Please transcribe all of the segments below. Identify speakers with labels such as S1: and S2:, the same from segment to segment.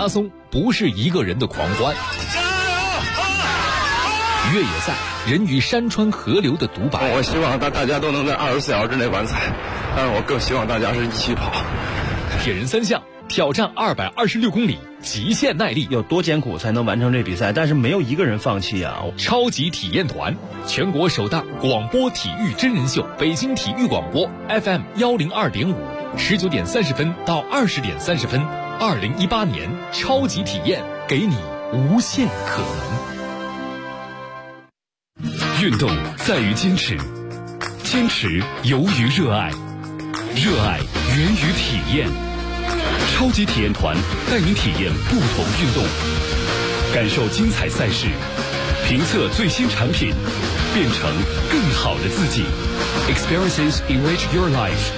S1: 拉松不是一个人的狂欢，越野赛人与山川河流的独白。
S2: 我希望大家都能在24小时之内完赛，但是我更希望大家是一起跑。
S1: 铁人三项挑战226公里，极限耐力，
S3: 有多艰苦才能完成这比赛？但是没有一个人放弃啊！
S1: 超级体验团，全国首档广播体育真人秀，北京体育广播 FM 102.5，19点30分到20点30分，2018年超级体验，给你无限可能。运动在于坚持，坚持由于热爱，热爱源于体验。超级体验团带您体验不同运动，感受精彩赛事，评测最新产品，变成更好的自己。Experiences enrich your life。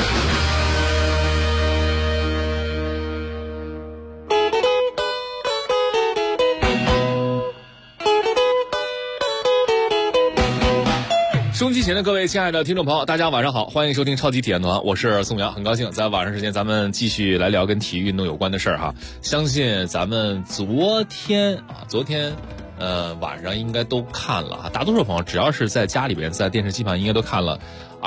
S1: 收音机前的各位亲爱的听众朋友，大家晚上好，欢迎收听超级体验团，我是宋阳，很高兴在晚上时间咱们继续来聊跟体育运动有关的事儿哈。相信咱们昨天晚上应该都看了哈，大多数朋友只要是在家里边在电视机旁应该都看了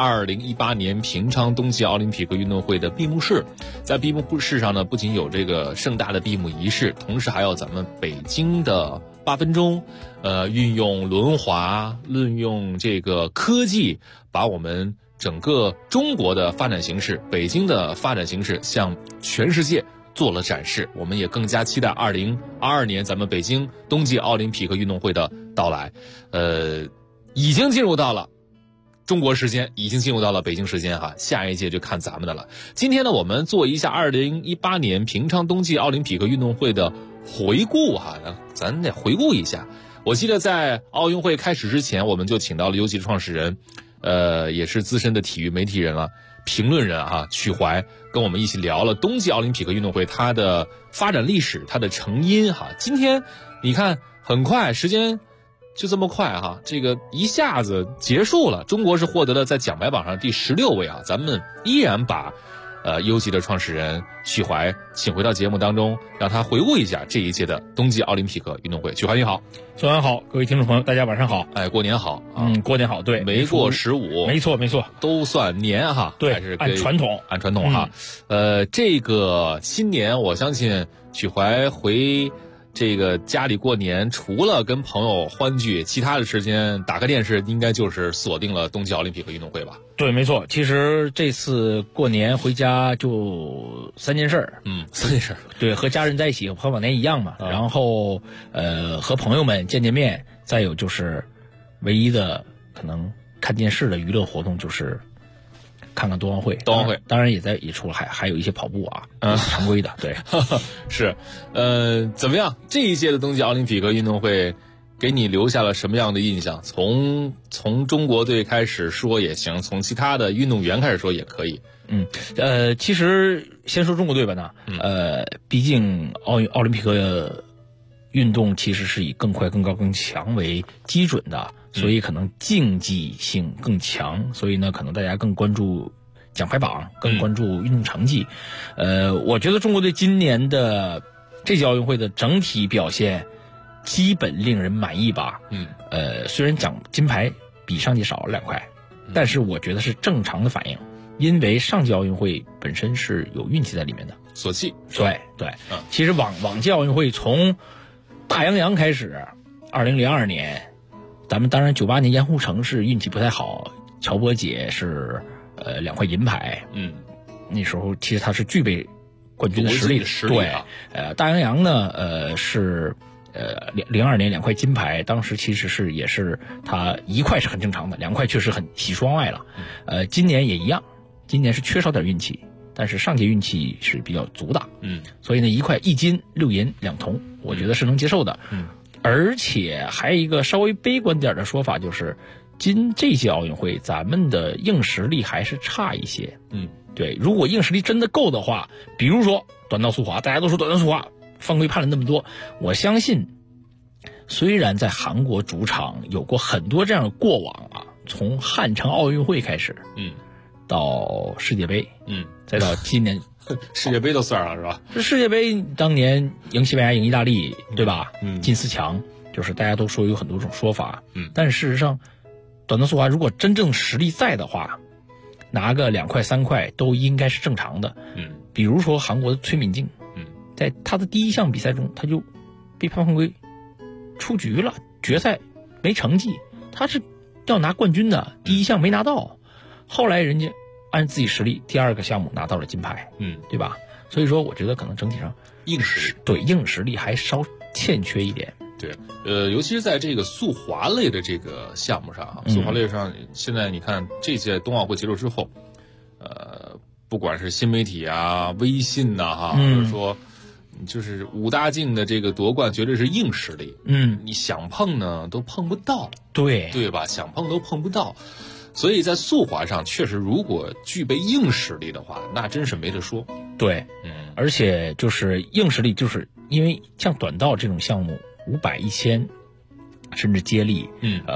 S1: 2018年平昌冬季奥林匹克运动会的闭幕式。在闭幕式上呢，不仅有这个盛大的闭幕仪式，同时还有咱们北京的8分钟，运用轮滑，运用这个科技，把我们整个中国的发展形势，北京的发展形势向全世界做了展示。我们也更加期待2022年咱们北京冬季奥林匹克运动会的到来。已经进入到了中国时间，已经进入到了北京时间哈，下一届就看咱们的了。今天呢，我们做一下2018年平昌冬季奥林匹克运动会的回顾哈，咱得回顾一下。我记得在奥运会开始之前，我们就请到了优级的创始人，也是资深的体育媒体人了，评论人哈，曲怀跟我们一起聊了冬季奥林匹克运动会它的发展历史，它的成因哈。今天你看，很快时间就这么快哈，这个一下子结束了。中国是获得了在奖牌榜上第16位啊，咱们依然把优级的创始人曲怀请回到节目当中，让他回顾一下这一届的冬季奥林匹克运动会。曲怀你好。
S4: 宋安好，各位听众朋友大家晚上好。
S1: 哎，过年好啊。
S4: 过年好，对，
S1: 没过15，
S4: 没错，
S1: 都算年哈，
S4: 对，
S1: 还是
S4: 按传统
S1: 哈。这个新年我相信曲怀回这个家里过年，除了跟朋友欢聚，其他的时间打开电视应该就是锁定了冬季奥林匹克运动会吧。
S4: 对，没错。其实这次过年回家就3件事儿。
S1: 3件事儿。
S4: 对，和家人在一起和往年一样嘛。然后和朋友们见面，再有就是唯一的可能看电视的娱乐活动就是看看冬奥会，当然也除了还有一些跑步啊，常规的。对，
S1: 是，怎么样？这一届的冬季奥林匹克运动会给你留下了什么样的印象？从中国队开始说也行，从其他的运动员开始说也可以。
S4: 其实先说中国队吧呢，毕竟奥林匹克运动其实是以更快、更高、更强为基准的，所以可能竞技性更强，所以呢，可能大家更关注奖牌榜，更关注运动成绩。我觉得中国队今年的这届奥运会的整体表现基本令人满意吧。虽然奖金牌比上届少了2块，但是我觉得是正常的反应，因为上届奥运会本身是有运气在里面的，
S1: 索契。
S4: 对，其实往届奥运会从大洋洋开始，2002年，咱们当然98年盐湖城是运气不太好，乔波姐是2块银牌。那时候其实他是具备冠军的实力的。对，大洋洋呢，是02年2块金牌，当时其实也是他1块是很正常的，2块确实很喜出望外了。今年也一样，今年是缺少点运气，但是上届运气是比较足的。所以呢，1块1金6银2铜，我觉得是能接受的。而且还有一个稍微悲观点的说法，就是这届奥运会咱们的硬实力还是差一些。对，如果硬实力真的够的话，比如说短道速滑，大家都说短道速滑犯规判了那么多，我相信虽然在韩国主场有过很多这样的过往啊，从汉城奥运会开始，到世界杯，再到今年
S1: 世界杯都算上是吧？
S4: 这世界杯当年赢西班牙、赢意大利，对吧？进4强，就是大家都说有很多种说法。但是事实上，短道速滑如果真正实力在的话，拿个2块3块都应该是正常的。比如说韩国的崔敏静，在他的第一项比赛中，他就被判犯规，出局了，决赛没成绩，他是要拿冠军的，第一项没拿到，后来人家按自己实力，第2个项目拿到了金牌，对吧？所以说，我觉得可能整体上
S1: 硬实力，
S4: 对硬实力还稍欠缺一点。
S1: 对，尤其是在这个速滑类的这个项目上，速滑类上，现在你看这届冬奥会结束之后，不管是新媒体啊、微信呐，或者说就是5大竞的这个夺冠，绝对是硬实力。你想碰呢都碰不到，对吧？想碰都碰不到。所以在速滑上，确实如果具备硬实力的话，那真是没得说。
S4: 对，而且就是硬实力，就是因为像短道这种项目，500、1000，甚至接力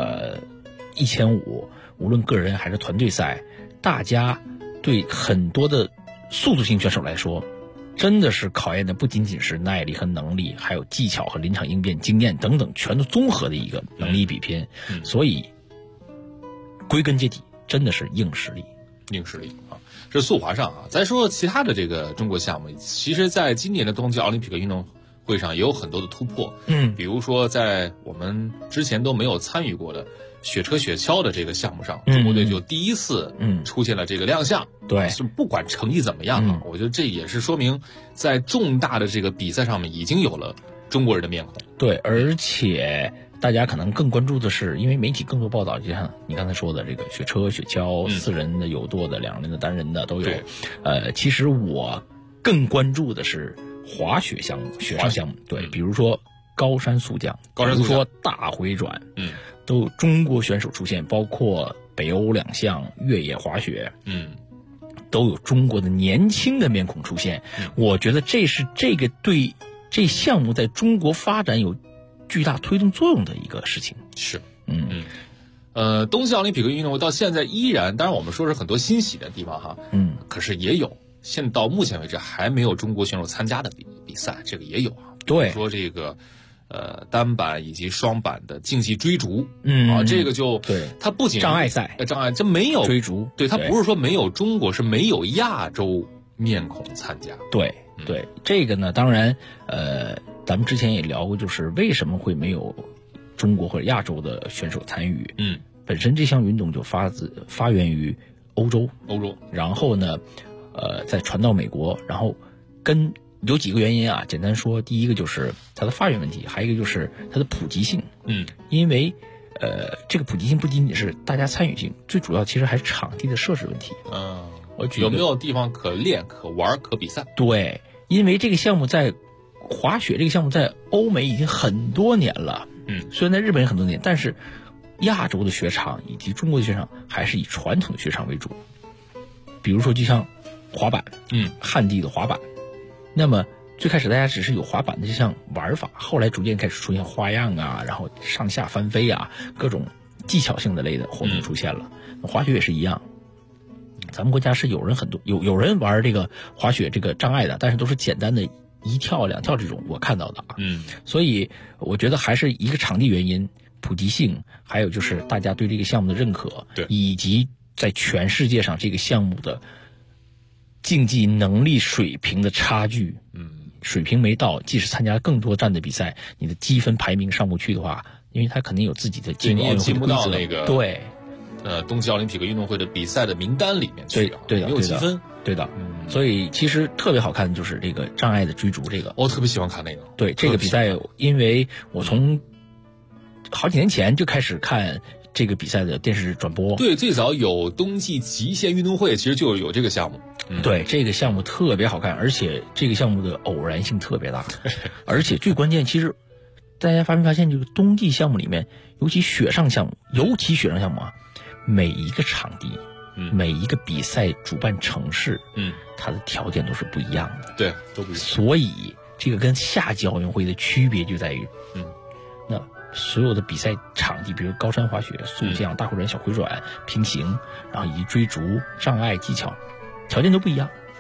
S4: ，1500，无论个人还是团队赛，大家对很多的速度型选手来说，真的是考验的不仅仅是耐力和能力，还有技巧和临场应变、经验等等全都综合的一个能力比拼。所以归根结底，真的是硬实力。
S1: 硬实力啊，这是速滑上啊。再说其他的这个中国项目，其实在今年的冬季奥林匹克运动会上也有很多的突破。比如说在我们之前都没有参与过的雪车雪橇的这个项目上，中国队就第一次出现了这个亮相。
S4: 对，
S1: 是不管成绩怎么样啊，我觉得这也是说明在重大的这个比赛上面已经有了中国人的面孔。
S4: 对，而且大家可能更关注的是，因为媒体更多报道，就像你刚才说的这个雪车、雪橇，4人的有舵的、2人的、单人的都有。其实我更关注的是滑雪项目、雪上项目。对，比如说高山速降，比如说大回转，都有中国选手出现，包括北欧2项越野滑雪，都有中国的年轻的面孔出现。我觉得这是这个对这项目在中国发展有巨大推动作用的一个事情。
S1: 是，冬季奥林匹克运动会到现在依然，当然我们说是很多欣喜的地方哈，可是也有，现到目前为止还没有中国选手参加的比赛，这个也有啊。
S4: 对，
S1: 比如说这个单板以及双板的竞技追逐，这个就
S4: 对，
S1: 它不仅
S4: 障碍赛，
S1: 这没有
S4: 追逐，
S1: 对，它不是说没有中国，是没有亚洲面孔参加。
S4: 对，这个呢，当然，咱们之前也聊过，就是为什么会没有中国或者亚洲的选手参与。本身这项运动就发源于欧洲，然后呢，再传到美国，然后有几个原因啊，简单说，第一个就是它的发源问题，还有一个就是它的普及性。因为这个普及性不仅仅是大家参与性，最主要其实还是场地的设置问题。
S1: 我有没有地方可练、可玩、可比赛？
S4: 对，因为这个项目在滑雪这个项目在欧美已经很多年了，虽然在日本也很多年，但是亚洲的雪场以及中国的雪场还是以传统的雪场为主。比如说就像滑板，旱地的滑板，那么最开始大家只是有滑板的这项玩法，后来逐渐开始出现花样啊，然后上下翻飞啊，各种技巧性的类的活动出现了。滑雪也是一样，咱们国家是有人玩这个滑雪这个障碍的，但是都是简单的1跳2跳这种我看到的啊。所以我觉得还是一个场地原因、普及性，还有就是大家对这个项目的认可，以及在全世界上这个项目的竞技能力水平的差距。水平没到，即使参加更多站的比赛，你的积分排名上不去的话，因为他肯定有自己的进入奥运会的规则，
S1: 你也进不到那个
S4: 对。
S1: 冬季奥林匹克运动会的比赛的名单里面去，
S4: 对的，
S1: 没有积分，
S4: 对的。所以其实特别好看的就是这个障碍的追逐，这个
S1: 我特别喜欢看那个。
S4: 对，这个比赛，因为我从好几年前就开始看这个比赛的电视转播。
S1: 对，最早有冬季极限运动会，其实就有这个项目。
S4: 对，这个项目特别好看，而且这个项目的偶然性特别大，而且最关键，其实大家发没发现，这个冬季项目里面，尤其雪上项目啊，每一个场地，每一个比赛主办城市，它的条件都是不一样的。
S1: 对，都不一样。
S4: 所以这个跟夏季奥运会的区别就在于，那所有的比赛场地，比如高山滑雪、速降、大回转、小回转、平行，然后以及追逐、障碍、技巧，条件都不一样。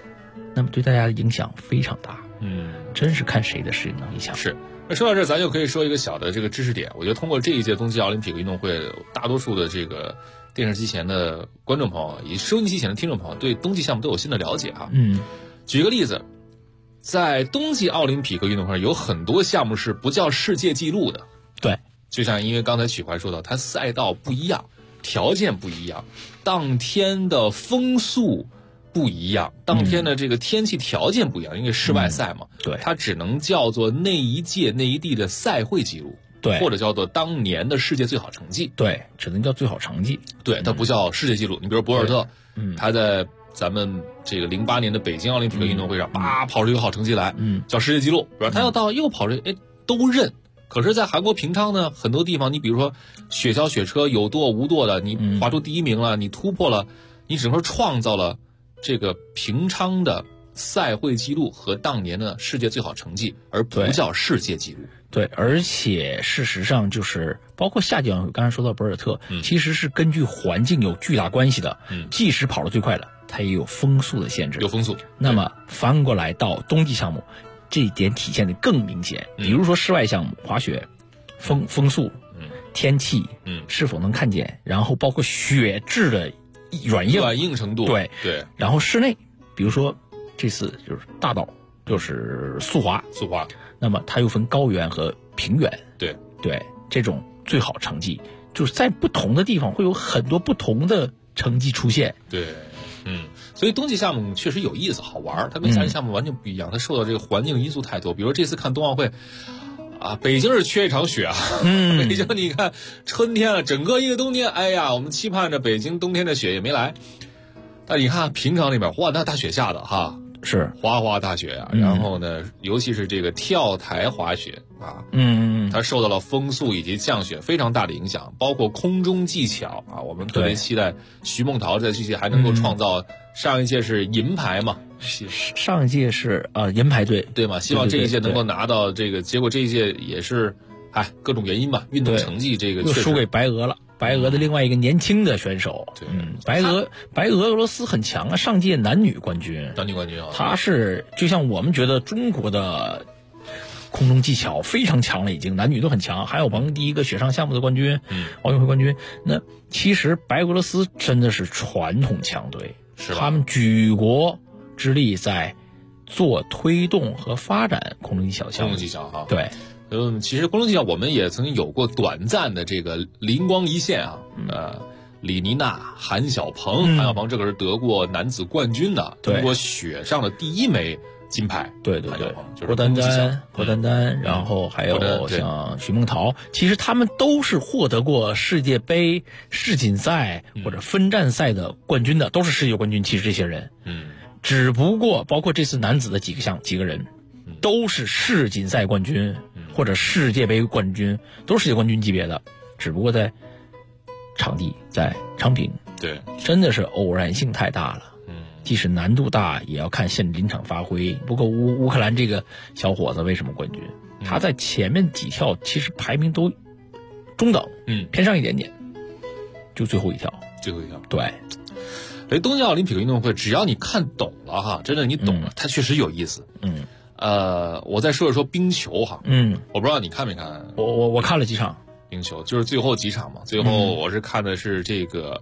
S4: 那么对大家的影响非常大。真是看谁的适应能力强。
S1: 是。那说到这儿，咱就可以说一个小的这个知识点。我觉得通过这一届冬季奥林匹克运动会，大多数的这个电视机前的观众朋友以及收音机前的听众朋友对冬季项目都有新的了解哈。举个例子，在冬季奥林匹克运动会上有很多项目是不叫世界纪录的。
S4: 对，
S1: 就像因为刚才曲怀说到，它赛道不一样，条件不一样，当天的风速不一样，当天的这个天气条件不一样，因为室外赛嘛，
S4: 对，
S1: 它只能叫做那一届那一地的赛会纪录，
S4: 对，
S1: 或者叫做当年的世界最好成绩，
S4: 对，只能叫最好成绩，
S1: 对，它不叫世界纪录。你比如博尔特，他在咱们这个08年的北京奥林匹克运动会上，跑出一个好成绩来，叫世界纪录。比如他要到又跑这，都认。可是，在韩国平昌呢，很多地方，你比如说雪橇、雪车有舵无舵的，你划出第一名了，你突破了，你只能说创造了这个平昌的赛会纪录和当年的世界最好成绩，而不叫世界纪录。
S4: 对，而且事实上就是包括夏季奥运会，刚才说到博尔特，其实是根据环境有巨大关系的。即使跑得最快的，它也有风速的限制。
S1: 有风速。
S4: 那么翻过来到冬季项目，这一点体现的更明显。比如说室外项目，滑雪，风速，天气，是否能看见，然后包括雪质的软硬
S1: 程度，
S4: 对。然后室内，比如说这次就是大道，就是速滑，那么它又分高原和平原，对，这种最好成绩就是在不同的地方会有很多不同的成绩出现。
S1: 对，所以冬季项目确实有意思好玩，它跟夏季项目完全不一样，它受到这个环境因素太多。比如这次看冬奥会啊，北京是缺一场雪啊，北京你看春天了，整个一个冬天，哎呀，我们期盼着北京冬天的雪也没来。但你看平常那边，哇，那大雪下的哈，
S4: 是
S1: 哗哗大雪啊。然后呢，尤其是这个跳台滑雪啊，它受到了风速以及降雪非常大的影响，包括空中技巧啊，我们特别期待徐梦桃在这届还能够创造，上一届是银牌嘛，
S4: 上一届是银牌对
S1: 嘛，希望这一届能够拿到这个，结果这一届也是，各种原因吧，运动成绩这个
S4: 又输给白俄了。白俄的另外一个年轻的选手，白俄罗斯很强啊，上届男女冠军啊，他是就像我们觉得中国的空中技巧非常强了，已经男女都很强，还有王第一个雪上项目的冠军，奥运会冠军。那其实白俄罗斯真的是传统强队，
S1: 是吧？
S4: 他们举国之力在做推动和发展空中技巧项目。
S1: 空中技巧哈，
S4: 对。
S1: 其实空中技巧我们也曾经有过短暂的这个灵光一现啊，李妮娜、韩晓鹏，韩晓鹏这个是得过男子冠军的，中国雪上的第一枚金牌。对，
S4: 郭丹丹，然后还有像徐梦桃，其实他们都是获得过世界杯、世锦赛或者分站赛的冠军的，都是世界冠军。其实这些人，只不过包括这次男子的几个人，都是世锦赛冠军。或者世界杯冠军，都是世界冠军级别的，只不过在场地在昌平，
S1: 对，
S4: 真的是偶然性太大了。即使难度大，也要看临场发挥。不过乌克兰这个小伙子为什么冠军？他在前面几跳其实排名都中等，偏上一点点，就最后一跳。对。
S1: 所以冬季奥林匹克运动会，只要你看懂了哈，真的你懂了，它确实有意思。我再说一说冰球哈，我不知道你看没看？
S4: 我看了几场
S1: 冰球，就是最后几场嘛。最后我是看的是这个，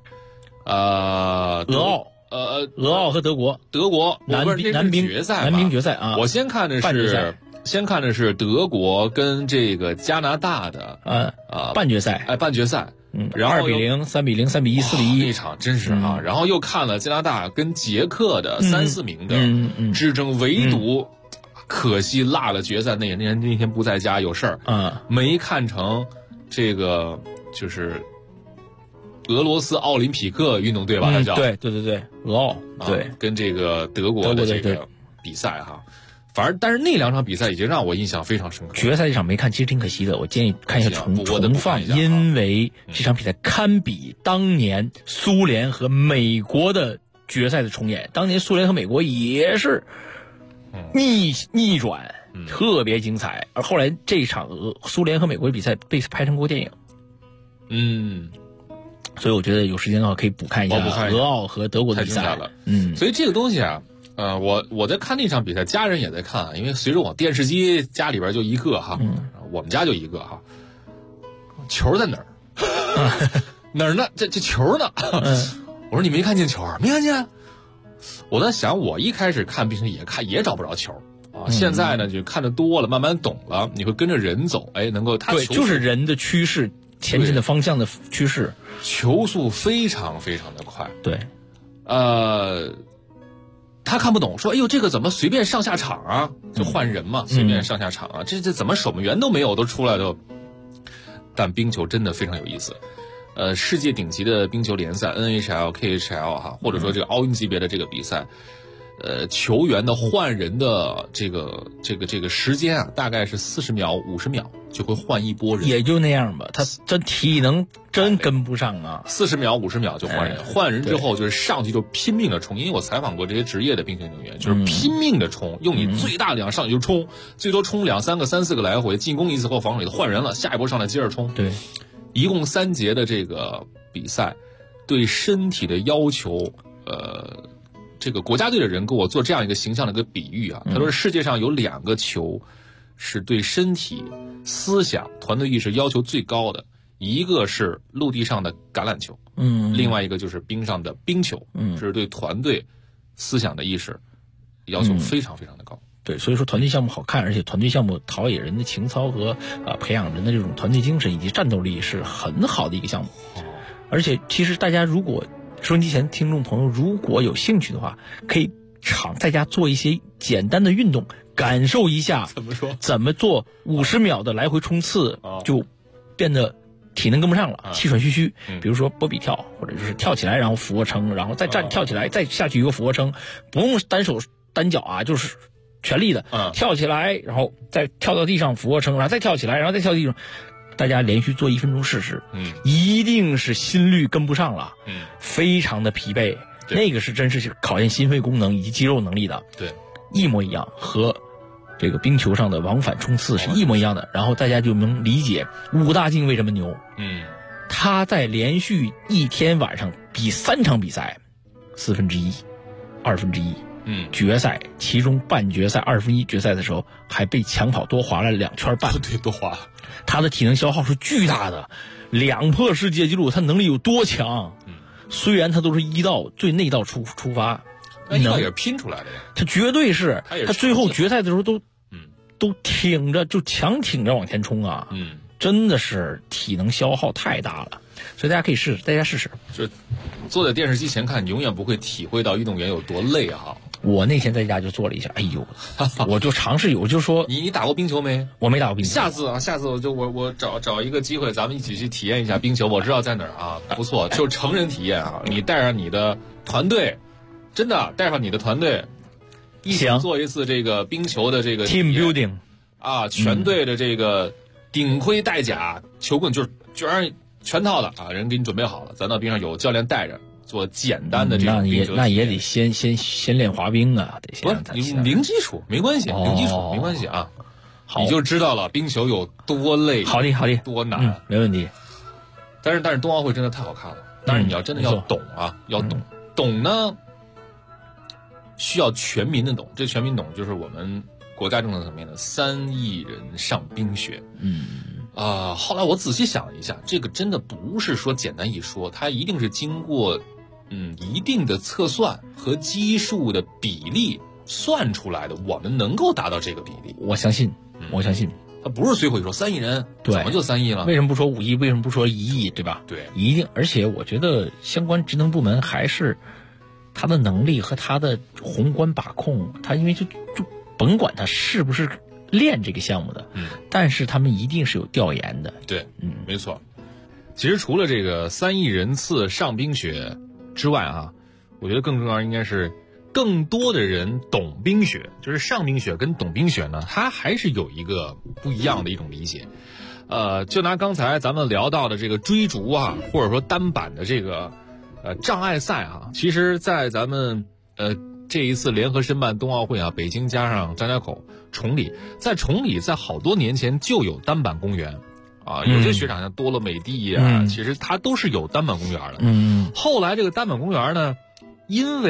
S1: 俄
S4: 奥和德国男冰
S1: 决赛
S4: 啊。
S1: 我先看的是德国跟这个加拿大的
S4: 半决赛，
S1: 然后
S4: 2比0、3比0、3比1、4比1
S1: 那场真是啊。然后又看了加拿大跟捷克的3、4名的之争，唯独。可惜落了决赛那天不在家有事儿，没看成这个就是俄罗斯奥林匹克运动队吧？它叫
S4: 对，俄奥对，
S1: 跟这个德国的这个比赛哈，但是那2场比赛已经让我印象非常深刻。
S4: 决赛这场没看，其实挺可惜的，我建议看一下重放，因为这场比赛堪比当年苏联和美国的决赛的重演。当年苏联和美国也是。逆转特别精彩，而后来这场苏联和美国的比赛被拍成过电影，所以我觉得有时间的话可以补看一下俄奥和德国的比赛
S1: 了。所以这个东西啊， 我在看那场比赛，家人也在看啊，因为随着我电视机家里边就一个哈，我们家就一个哈，球在哪儿？哪儿呢？这球呢？我说你没看见球啊？没看见。我在想，我一开始看冰球也找不着球啊，现在呢就看得多了，慢慢懂了，你会跟着人走，哎，能够
S4: 对，就是人的趋势，前进的方向的趋势，
S1: 球速非常非常的快。
S4: 对，
S1: 他看不懂，说哎呦这个怎么随便上下场啊？就换人嘛，随便上下场啊，这怎么守门员都没有，都出来都。但冰球真的非常有意思。世界顶级的冰球联赛 NHL、KHL 哈，或者说这个奥运级别的这个比赛，球员的换人的这个时间啊，大概是40秒、50秒就会换一波人，
S4: 也就那样吧。他这体能真跟不上啊
S1: ，40秒、50秒就换人，换人之后就是上去就拼命的冲。因为我采访过这些职业的冰球运动员，就是拼命的冲，用你最大力量上去就冲，最多冲2、3个、3、4个来回，进攻一次或防守一次，换人了，下一波上来接着冲。
S4: 对。
S1: 一共3节的这个比赛，对身体的要求，这个国家队的人给我做这样一个形象的一个比喻啊，他说世界上有2个球是对身体、思想、团队意识要求最高的，一个是陆地上的橄榄球，另外一个就是冰上的冰球，这是对团队思想的意识要求非常非常的高。
S4: 对，所以说团队项目好看，而且团队项目陶冶人的情操和培养人的这种团队精神以及战斗力是很好的一个项目。而且其实大家如果收音机前听众朋友如果有兴趣的话，可以在家做一些简单的运动，感受一下怎么做50秒的来回冲刺，就变得体能跟不上了，气喘吁吁。比如说波比跳，或者就是跳起来然后俯卧撑，然后再跳起来再下去一个俯卧撑，不用单手单脚啊，就是全力的跳起来，然后再跳到地上俯卧撑，然后再跳起来，然后再跳地上。大家连续做1分钟试试，一定是心率跟不上了，非常的疲惫，那个是真是考验心肺功能以及肌肉能力的，
S1: 对，
S4: 一模一样，和这个冰球上的往返冲刺是一模一样的。然后大家就能理解武大靖为什么牛，他在连续一天晚上比3场比赛，1/4、1/2。决赛其中半决赛1/2决赛的时候还被抢跑多滑了2圈半，
S1: 对，多滑。
S4: 他的体能消耗是巨大的，2破世界纪录，他能力有多强？虽然他都是1道最内道出发，
S1: 那1道也是拼出来的呀。
S4: 他绝对是，他最后决赛的时候都挺着，就强挺着往前冲啊。真的是体能消耗太大了，所以大家可以试试，大家试试。
S1: 就坐在电视机前看，你永远不会体会到运动员有多累啊。
S4: 我那天在家就做了一下，哎呦，我就尝试，我就说
S1: 你打过冰球没？我
S4: 没打过冰球。
S1: 下次我找一个机会，咱们一起去体验一下冰球。我知道在哪儿啊，不错，就成人体验啊。你带上你的团队，真的带上你的团队，一起做一次这个冰球的这个
S4: team building
S1: 啊，全队的这个顶盔带甲、球棍，就是全套的啊，人给你准备好了，咱到冰上有教练带着。做简单的这种冰球，
S4: 那也得先练滑冰啊，得先让他
S1: 你零基础没关系，零基础没关系啊，你就知道了冰球有多累，
S4: 好的，
S1: 多难，
S4: 没问题。
S1: 但是冬奥会真的太好看了，但是你要真的要懂啊，要懂呢，需要全民的懂，这全民懂就是我们国家政策层面的3亿人上冰雪。后来我仔细想了一下，这个真的不是说简单一说，它一定是经过一定的测算和基数的比例算出来的，我们能够达到这个比例。
S4: 我相信，
S1: 它不是随口一说3亿人，怎么就3亿了？
S4: 为什么不说5亿？为什么不说1亿？对吧？
S1: 对，
S4: 一定。而且我觉得相关职能部门还是他的能力和他的宏观把控，他因为就甭管他是不是练这个项目的，但是他们一定是有调研的。
S1: 对，没错。其实除了这个3亿人次上冰雪之外啊，我觉得更重要应该是更多的人懂冰雪，就是上冰雪跟懂冰雪呢，它还是有一个不一样的一种理解。就拿刚才咱们聊到的这个追逐啊，或者说单板的这个障碍赛啊，其实在咱们这一次联合申办冬奥会啊，北京加上张家口、崇礼，在好多年前就有单板公园。有些雪场像多乐美地其实它都是有单板公园的。后来这个单板公园呢，因为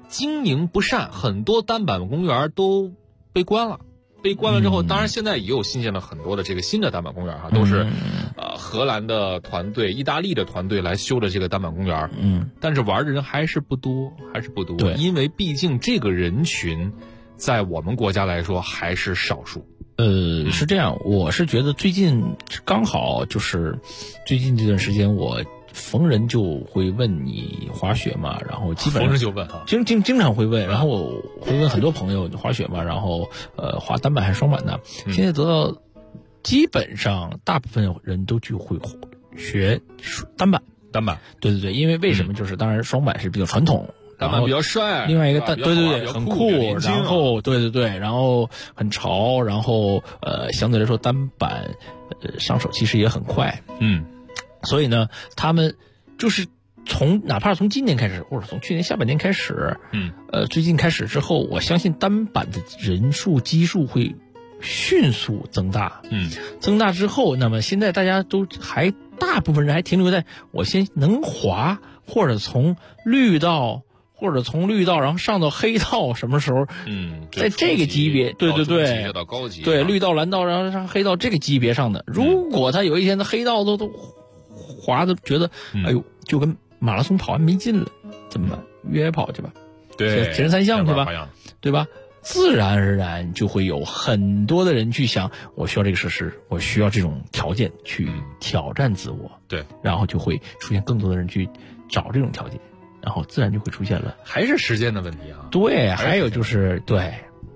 S1: 经营不善，很多单板公园都被关了。被关了之后，当然现在也有新建了很多的这个新的单板公园哈，都是荷兰的团队、意大利的团队来修的这个单板公园。但是玩的人还是不多，
S4: 对，
S1: 因为毕竟这个人群在我们国家来说还是少数。
S4: 是这样，我是觉得最近刚好就是最近这段时间，我逢人就会问你滑雪嘛，然后基本上
S1: 逢人就问哈，
S4: 经常会问，然后我会问很多朋友滑雪嘛，然后滑单板还是双板的，现在得到基本上大部分人都去会学单板，对，因为为什么就是当然双板是比较传统。
S1: 单板比较帅，
S4: 另外一个对，很酷，然后对，然后很潮，然后相对来说单板上手其实也很快，所以呢，他们就是哪怕从今年开始，或者从去年下半年开始，最近开始之后，我相信单板的人数基数会迅速增大，增大之后，那么现在大家都还大部分人还停留在我先能滑，或者从绿道然后上到黑道，什么时候？在这个级别，对，
S1: 到高级，
S4: 对，绿道、蓝道，然后上黑道这个级别上的。如果他有一天的黑道都滑的觉得，哎呦，就跟马拉松跑完没劲了，怎么办？越野跑去吧，
S1: 对，
S4: 铁人三项去吧，对吧？自然而然就会有很多的人去想，我需要这个设施，我需要这种条件去挑战自我，
S1: 对，
S4: 然后就会出现更多的人去找这种条件。然后自然就会出现了，
S1: 还是时间的问题啊。
S4: 对，还有就是对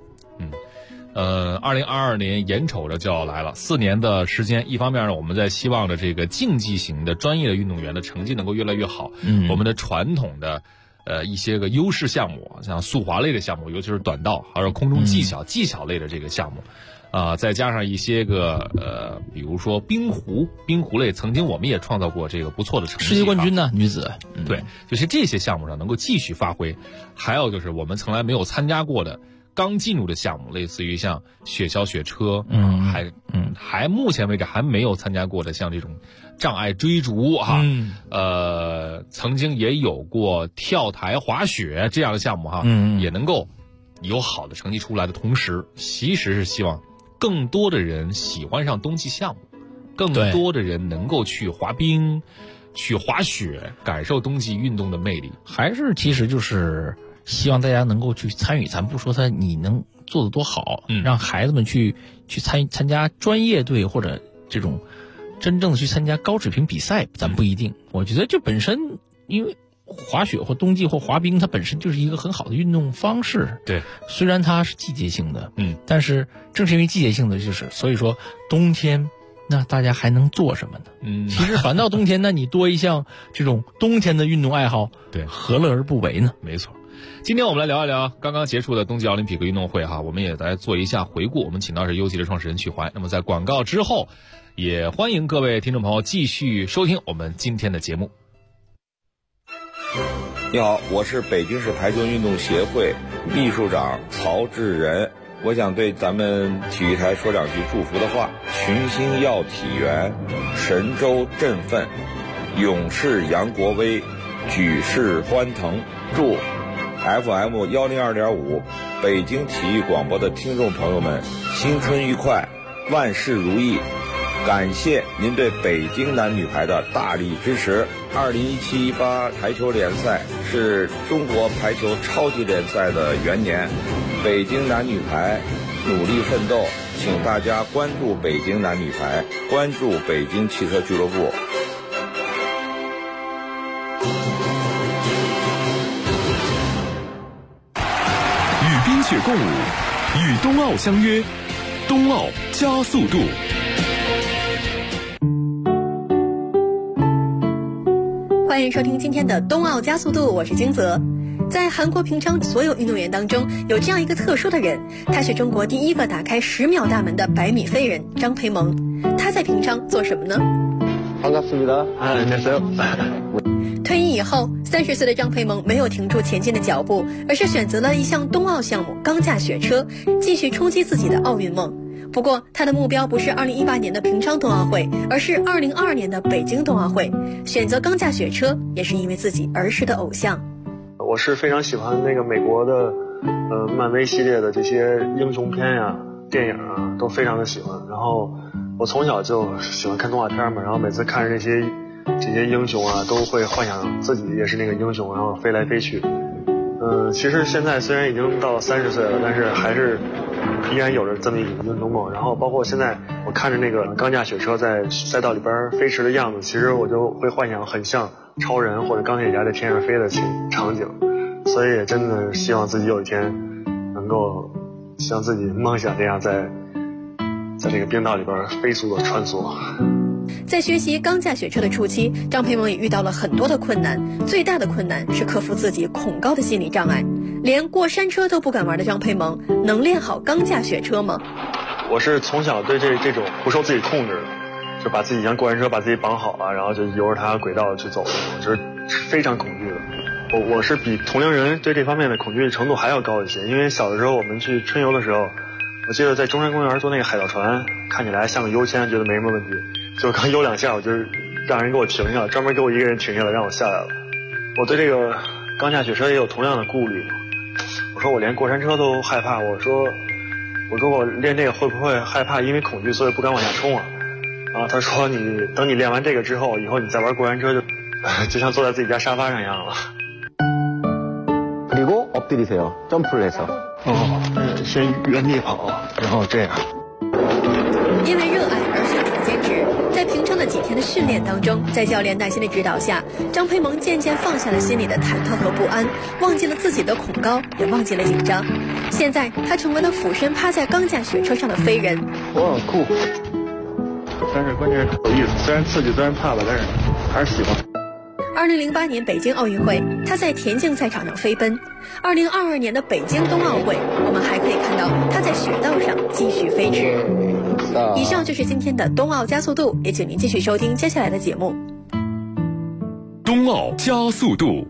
S1: ，2022年眼瞅着就要来了，4年的时间，一方面呢，我们在希望着这个竞技型的专业的运动员的成绩能够越来越好，我们的传统的一些个优势项目，像速滑类的项目，尤其是短道，还有空中技巧类的这个项目。再加上一些个比如说冰壶类，曾经我们也创造过这个不错的成绩，
S4: 世界冠军呢，女子，
S1: 对，就是这些项目上能够继续发挥。还有就是我们从来没有参加过的刚进入的项目，类似于像雪橇、雪车，还目前为止还没有参加过的，像这种障碍追逐哈，曾经也有过跳台滑雪这样的项目哈，也能够有好的成绩出来的同时，其实是希望更多的人喜欢上冬季项目，更多的人能够去滑冰、去滑雪，感受冬季运动的魅力。
S4: 还是其实就是希望大家能够去参与，咱不说你能做得多好，让孩子们去参加专业队或者这种真正的去参加高水平比赛，咱不一定。我觉得这本身因为滑雪或冬季或滑冰，它本身就是一个很好的运动方式。
S1: 对，
S4: 虽然它是季节性的，但是正是因为季节性的，所以说冬天，那大家还能做什么呢？其实反倒冬天，那你多一项这种冬天的运动爱好，
S1: 对，
S4: 何乐而不为呢？
S1: 没错。今天我们来聊一聊刚刚结束的冬季奥林匹克运动会哈，我们也来做一下回顾。我们请到是优级的创始人曲怀。那么在广告之后，也欢迎各位听众朋友继续收听我们今天的节目。
S5: 你好，我是北京市排球运动协会秘书长曹志仁，我想对咱们体育台说两句祝福的话：群星耀体圆，神州振奋，勇士扬国威，举世欢腾。祝 FM 102.5北京体育广播的听众朋友们新春愉快，万事如意。感谢您对北京男女排的大力支持。2017-18排球联赛是中国排球超级联赛的元年，北京男女排努力奋斗，请大家关注北京男女排，关注北京汽车俱乐部。
S6: 与冰雪共舞，与冬奥相约，冬奥加速度。
S7: 欢迎收听今天的冬奥加速度，我是金泽。在韩国平昌所有运动员当中，有这样一个特殊的人，他是中国第一个打开10秒大门的100米飞人张培萌。他在平昌做什么呢？退役以后，30岁的张培萌没有停住前进的脚步，而是选择了一项冬奥项目钢架雪车，继续冲击自己的奥运梦。不过他的目标不是2018年的平昌冬奥会，而是2022年的北京冬奥会。选择钢架雪车也是因为自己儿时的偶像。
S8: 我是非常喜欢那个美国的漫威系列的这些英雄片呀、电影啊，都非常的喜欢。然后我从小就喜欢看动画片嘛，然后每次看着这些英雄啊，都会幻想自己也是那个英雄，然后飞来飞去。其实现在虽然已经到了30岁了，但是还是依然有着这么一种英雄梦。然后包括现在我看着那个钢架雪车在赛道里边飞驰的样子，其实我就会幻想很像超人或者钢铁侠在天上飞的场景。所以也真的希望自己有一天能够像自己梦想那样在这个冰道里边飞速的穿梭。
S7: 在学习钢架雪车的初期，张培萌也遇到了很多的困难，最大的困难是克服自己恐高的心理障碍。连过山车都不敢玩的张培萌，能练好钢架雪车吗？
S8: 我是从小对这种不受自己控制的，就把自己像过山车把自己绑好了，然后就由着它轨道去走，我就是非常恐惧的。我是比同龄人对这方面的恐惧程度还要高一些，因为小的时候我们去春游的时候，我记得在中山公园坐那个海盗船，看起来像个优先，觉得没什么问题，就刚游2下，我就是让人给我停下了，专门给我一个人停下来让我下来了。我对这个钢架雪车也有同样的顾虑，我说我连过山车都害怕，我说我练这个会不会害怕因为恐惧所以不敢往下冲啊？然后他说等你练完这个之后，以后你再玩过山车就像坐在自己家沙发上一样了。
S9: 그리고 엎드리세요. 점프를 해서.
S8: 先原地跑，然后这样。
S7: 因为热爱而选择坚持，在平常的几天的训练当中，在教练耐心的指导下，张培萌渐渐放下了心里的忐忑和不安，忘记了自己的恐高，也忘记了紧张。现在他成为了俯身趴在钢架雪车上的飞人。
S8: 我很酷，但是关键是有意思，虽然刺激，虽然怕吧，但是还是喜欢。
S7: 2008年北京奥运会，他在田径赛场上飞奔。2022年的北京冬奥会，我们还可以看到他在雪道上继续飞驰。以上就是今天的冬奥加速度，也请您继续收听接下来的节目。
S6: 冬奥加速度。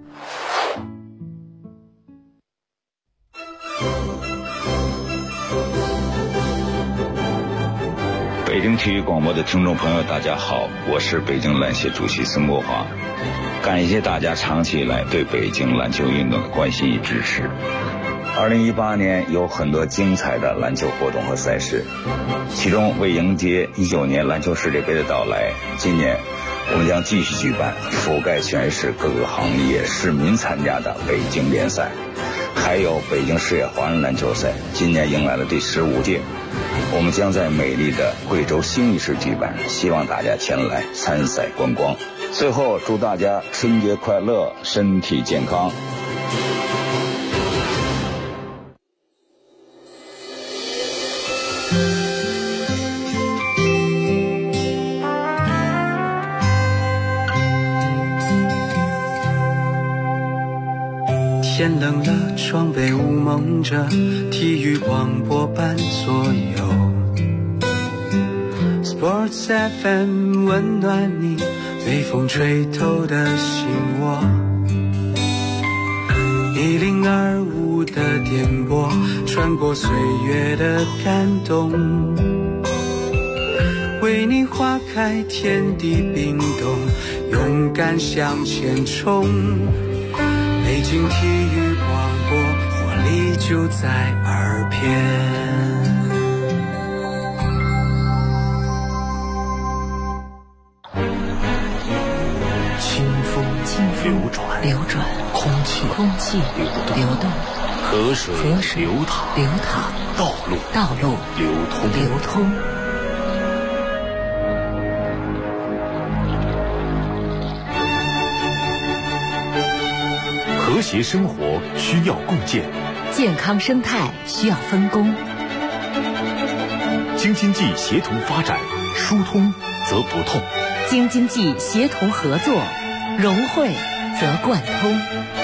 S10: 北京体育广播的听众朋友，大家好，我是北京篮协主席孙国华。感谢大家长期以来对北京篮球运动的关心与支持。2018年有很多精彩的篮球活动和赛事，其中为迎接19年篮球世界杯的到来，今年我们将继续举办覆盖全市各个行业市民参加的北京联赛，还有北京市野华人篮球赛，今年迎来了第15届。我们将在美丽的贵州兴义市举办，希望大家前来参赛观光。最后祝大家春节快乐，身体健康。
S11: 天冷了，窗被雾蒙着，体育广播伴左右。Sports FM 温暖你，被风吹透的心窝。1025的电波，穿过岁月的感动，为你划开天地冰冻，勇敢向前冲。北京体育广播，活力就在耳边。流转，空气流动，河水流淌，道路流通。
S6: 和谐生活需要共建，
S12: 健康生态需要分工。
S6: 京津冀协同发展，疏通则不痛；
S12: 京津冀协同合作，融汇则贯通。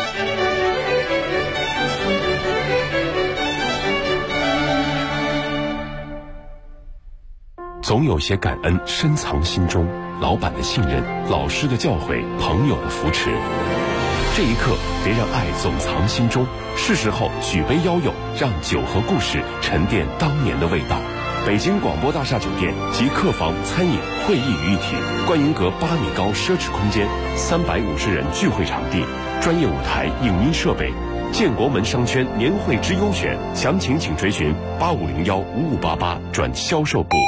S6: 总有些感恩深藏心中，老板的信任，老师的教诲，朋友的扶持。这一刻，别让爱总藏心中，是时候举杯邀友，让酒和故事沉淀当年的味道。 北京广播大厦酒店集客房、餐饮、会议于一体，观云阁8米高奢侈空间，350人聚会场地，专业舞台、影音设备。建国门商圈年会之优选，详情请垂询8501-5588转销售部。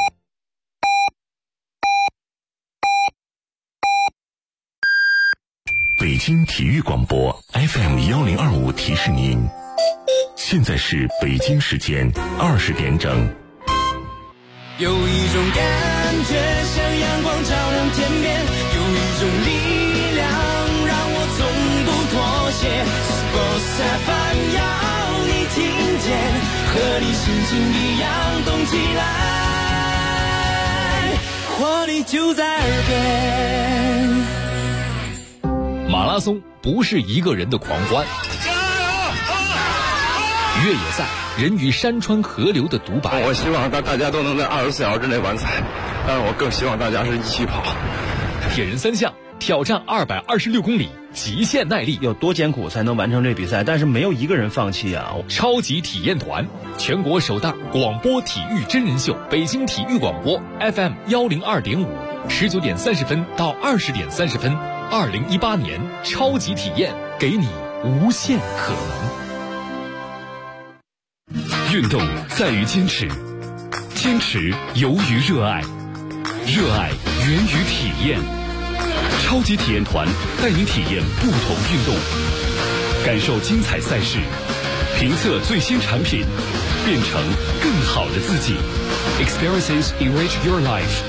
S13: 北京体育广播 FM1025提示您，现在是北京时间20点整。
S11: 有一种感觉像阳光照亮天边，有一种力量让我从不妥协。Sports FM 要你听见，和你心情一样动起来，活力就在耳边。
S1: 马拉松不是一个人的狂欢，越野赛人与山川河流的独白。
S2: 我希望大家都能在24小时之内完赛，但是我更希望大家是一起跑。
S1: 铁人3项挑战226公里，极限耐力，
S3: 有多艰苦才能完成这比赛？但是没有一个人放弃啊！
S1: 超级体验团，全国首档广播体育真人秀，北京体育广播 FM102.5，19点30分到20点30分，2018年超级体验，给你无限可能。
S6: 运动在于坚持，坚持由于热爱，热爱源于体验。超级体验团带您体验不同运动，感受精彩赛事，评测最新产品，变成更好的自己。Experiences enrich your life。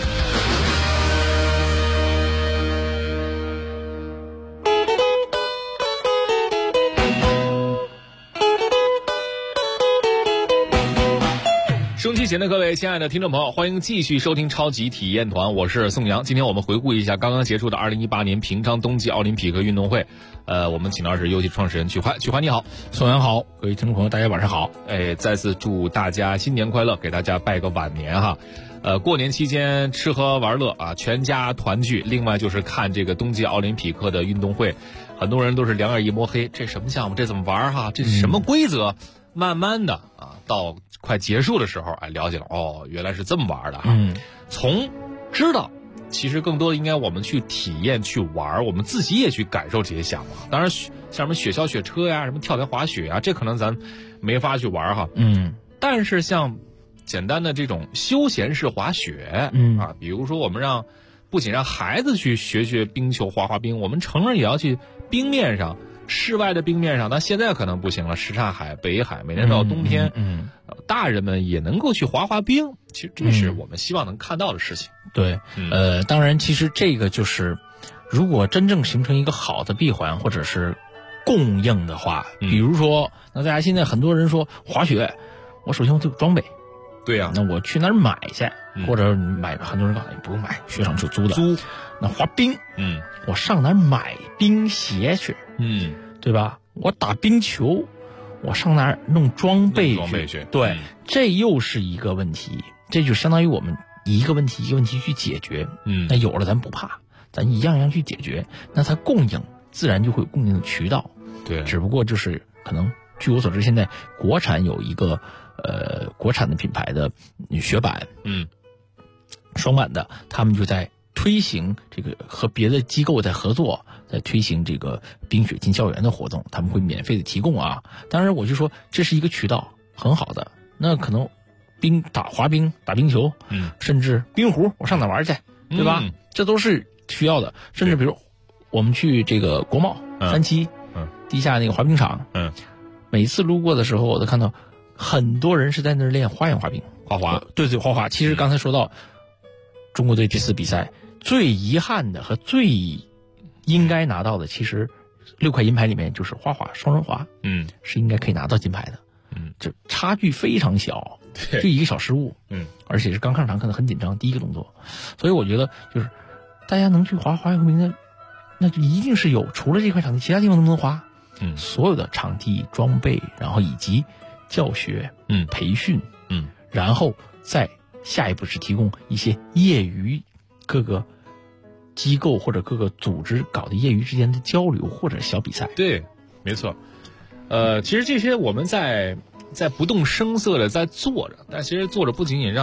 S1: 收音机前的各位亲爱的听众朋友，欢迎继续收听超级体验团，我是宋阳。今天我们回顾一下刚刚结束的2018年平昌冬季奥林匹克运动会。我们请到的是优戏创始人曲怀。曲怀你好。
S4: 宋阳好，各位听众朋友大家晚上好。
S1: 再次祝大家新年快乐，给大家拜个晚年哈。过年期间吃喝玩乐啊，全家团聚。另外就是看这个冬季奥林匹克的运动会，很多人都是两眼一摸黑，这什么项目，这怎么玩哈，这是什么规则？慢慢的啊，到快结束的时候，了解了哦，原来是这么玩的哈。从知道，其实更多的应该我们去体验、去玩，我们自己也去感受这些项目。当然，像什么雪橇、雪车呀，什么跳台滑雪啊，这可能咱没法去玩哈。但是像简单的这种休闲式滑雪，比如说我们不仅让孩子去学学冰球、滑冰，我们成人也要去冰面上。室外的冰面上，但现在可能不行了。什刹海、北海，每年到冬天，大人们也能够去滑冰。其实这是我们希望能看到的事情。
S4: 对，当然，其实这个就是，如果真正形成一个好的闭环或者是供应的话，比如说，那大家现在很多人说滑雪，我首先我得有装备。
S1: 对呀，
S4: 那我去哪儿买去？或者买，很多人告诉你不用买，雪场就租的。那滑冰，我上哪儿买冰鞋去？对吧？我打冰球，我上哪儿弄装备去？对，这又是一个问题，这就相当于我们一个问题一个问题去解决。那有了咱不怕，咱一样一样去解决，那它供应自然就会有供应的渠道。
S1: 对，
S4: 只不过就是可能据我所知，现在国产有一个国产的品牌的雪板，双板的，他们就在推行这个和别的机构在合作，在推行这个冰雪进校园的活动，他们会免费的提供啊。当然我就说这是一个渠道，很好的。那可能滑冰、打冰球，甚至冰壶，我上哪玩去，对吧？这都是需要的。甚至比如我们去这个国贸37地下那个滑冰场，每次路过的时候，我都看到很多人是在那儿练花样滑冰、滑。对，滑。其实刚才说到中国队这次比赛最遗憾的和最应该拿到的，其实6块银牌里面就是花滑、双人滑，是应该可以拿到金牌的，就差距非常小，就一个小失误，而且是刚上场可能很紧张，第一个动作，所以我觉得就是大家能去滑样滑冰的，那就一定是有除了这块场地，其他地方能不能滑？所有的场地、装备，然后以及教学、培训，然后再下一步是提供一些业余各个机构或者各个组织搞的业余之间的交流或者小比赛。
S1: 对，没错。其实这些我们在不动声色的在做着，但其实做着不仅仅让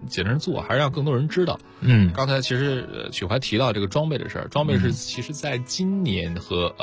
S1: 谨慎做，还是让更多人知道。刚才其实曲怀提到这个装备的事儿，装备是其实在今年和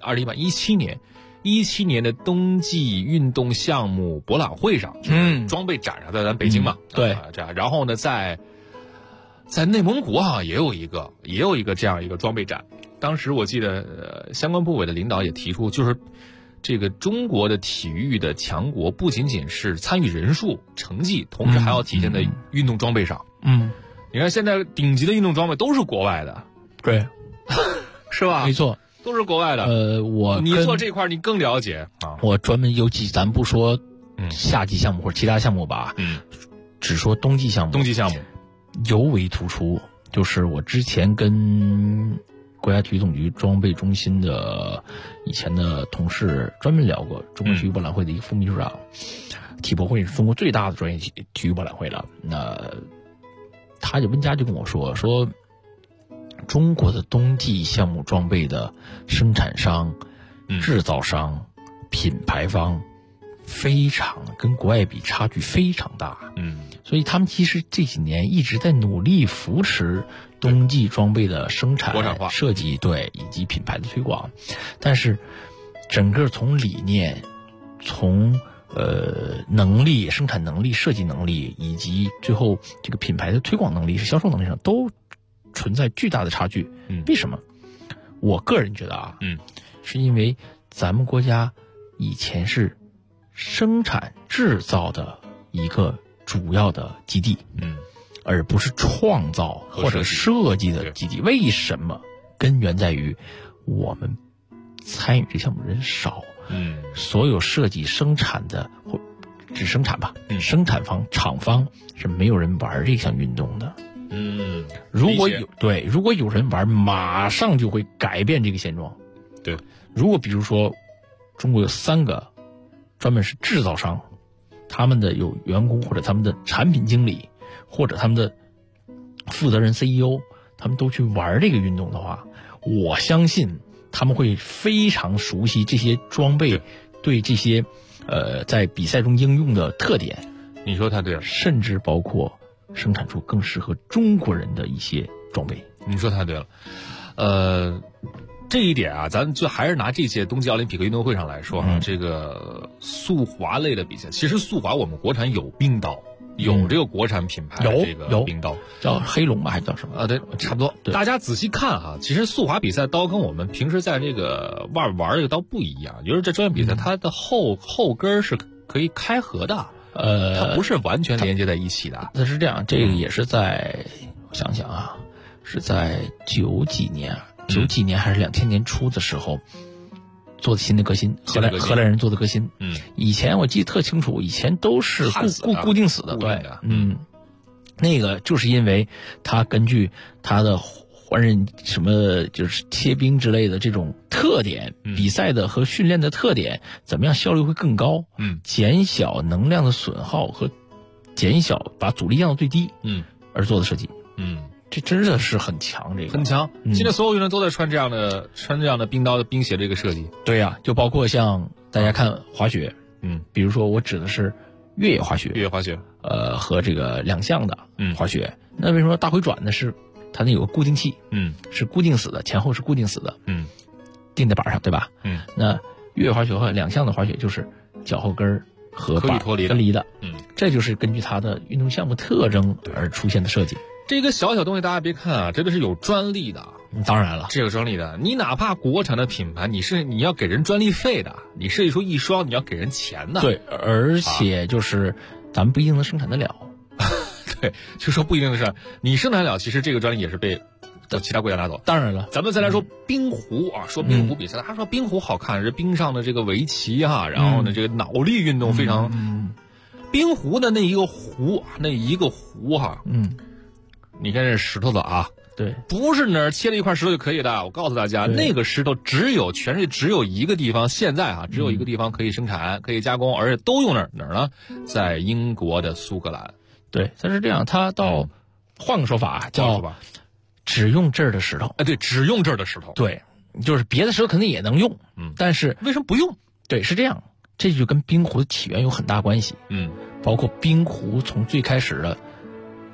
S1: 2017年的冬季运动项目博览会上，装备展上，在咱北京嘛，
S4: 对，
S1: 这样，然后呢，在内蒙古好像也有一个这样一个装备展。当时我记得相关部委的领导也提出，就是这个中国的体育的强国不仅仅是参与人数、成绩，同时还要体现在运动装备上。你看现在顶级的运动装备都是国外的，
S4: 对，
S1: 是吧？
S4: 没错，
S1: 都是国外的。你做这块你更了解啊。
S4: 我专门咱不说夏季项目或者其他项目吧，只说冬季项目。
S1: 冬季项目
S4: 尤为突出，就是我之前跟国家体育总局装备中心的以前的同事专门聊过，中国体育博览会的一个副秘书长，体博会是中国最大的专业体育博览会了。那他就温家就跟我说，中国的冬季项目装备的生产商、制造商、品牌方非常跟国外比差距非常大。所以他们其实这几年一直在努力扶持冬季装备的生产、
S1: 国产化、
S4: 设计，对，以及品牌的推广。但是整个从理念、从能力、生产能力、设计能力，以及最后这个品牌的推广能力、是销售能力上，都存在巨大的差距。为什么？我个人觉得是因为咱们国家以前是生产制造的一个主要的基地，而不是创造或者设计的基地。为什么？根源在于我们参与这项目人少，所有设计生产的或只生产吧，生产方厂方是没有人玩这项运动的。如果有人玩，马上就会改变这个现状。
S1: 对，
S4: 如果比如说中国有3个专门是制造商，他们的有员工或者他们的产品经理或者他们的负责人 CEO， 他们都去玩这个运动的话，我相信他们会非常熟悉这些装备对这些在比赛中应用的特点。
S1: 你说太对了，
S4: 甚至包括生产出更适合中国人的一些装备。
S1: 你说太对了，这一点啊，咱就还是拿这届冬季奥林匹克运动会上来说这个速滑类的比赛，其实速滑我们国产有冰刀，有这个国产品牌这个冰刀，
S4: 叫黑龙吧，还叫什么？
S1: 对，差不多。大家仔细看哈，其实速滑比赛刀跟我们平时在这个玩这个刀不一样，就是这专业比赛它的后跟是可以开合的，它不是完全连接在一起的。
S4: 它是这样，这个也是在我想想啊，是在90几年还是2000年初的时候做的新的革新，荷兰人做的革新。以前我记得特清楚，以前都是固定死的，对，那个就是因为它根据它的环刃什么就是切冰之类的这种特点，比赛的和训练的特点，怎么样效率会更高，减小能量的损耗和减小把阻力降到最低，而做的设计。这真的是很强，这个
S1: 很强。现在所有运动都在穿这样的冰刀的冰鞋这个设计。
S4: 对呀，就包括像大家看滑雪，比如说我指的是越野滑雪，和这个两项的滑雪。那为什么大回转呢？是它那有个固定器，是固定死的，前后是固定死的，定在板上，对吧？那越野滑雪和两项的滑雪就是脚后跟和板分离的，这就是根据它的运动项目特征而出现的设计。
S1: 这个小小东西大家别看啊，这个是有专利的。
S4: 当然了，
S1: 这有专利的。你哪怕国产的品牌，你要给人专利费的，你设计出一双你要给人钱的。
S4: 对，而且就是咱们不一定能生产得了。
S1: 对，就说不一定的是你生产了，其实这个专利也是被其他国家拿走。
S4: 当然了，
S1: 咱们再来说冰壶啊，说冰壶比赛，他说冰壶好看，是冰上的这个围棋哈，然后呢这个脑力运动非常。冰壶的那一个壶哈，你看这石头子啊，
S4: 对，
S1: 不是哪儿切了一块石头就可以的。我告诉大家，那个石头全世界只有一个地方，现在啊只有一个地方可以生产、可以加工，而且都用哪儿呢？在英国的苏格兰。
S4: 对，它是这样，它换个说法叫只用这儿的石头。
S1: 对，只用这儿的石头。
S4: 对，就是别的石头肯定也能用，但是
S1: 为什么不用？
S4: 对，是这样，这就跟冰壶的起源有很大关系。包括冰壶从最开始的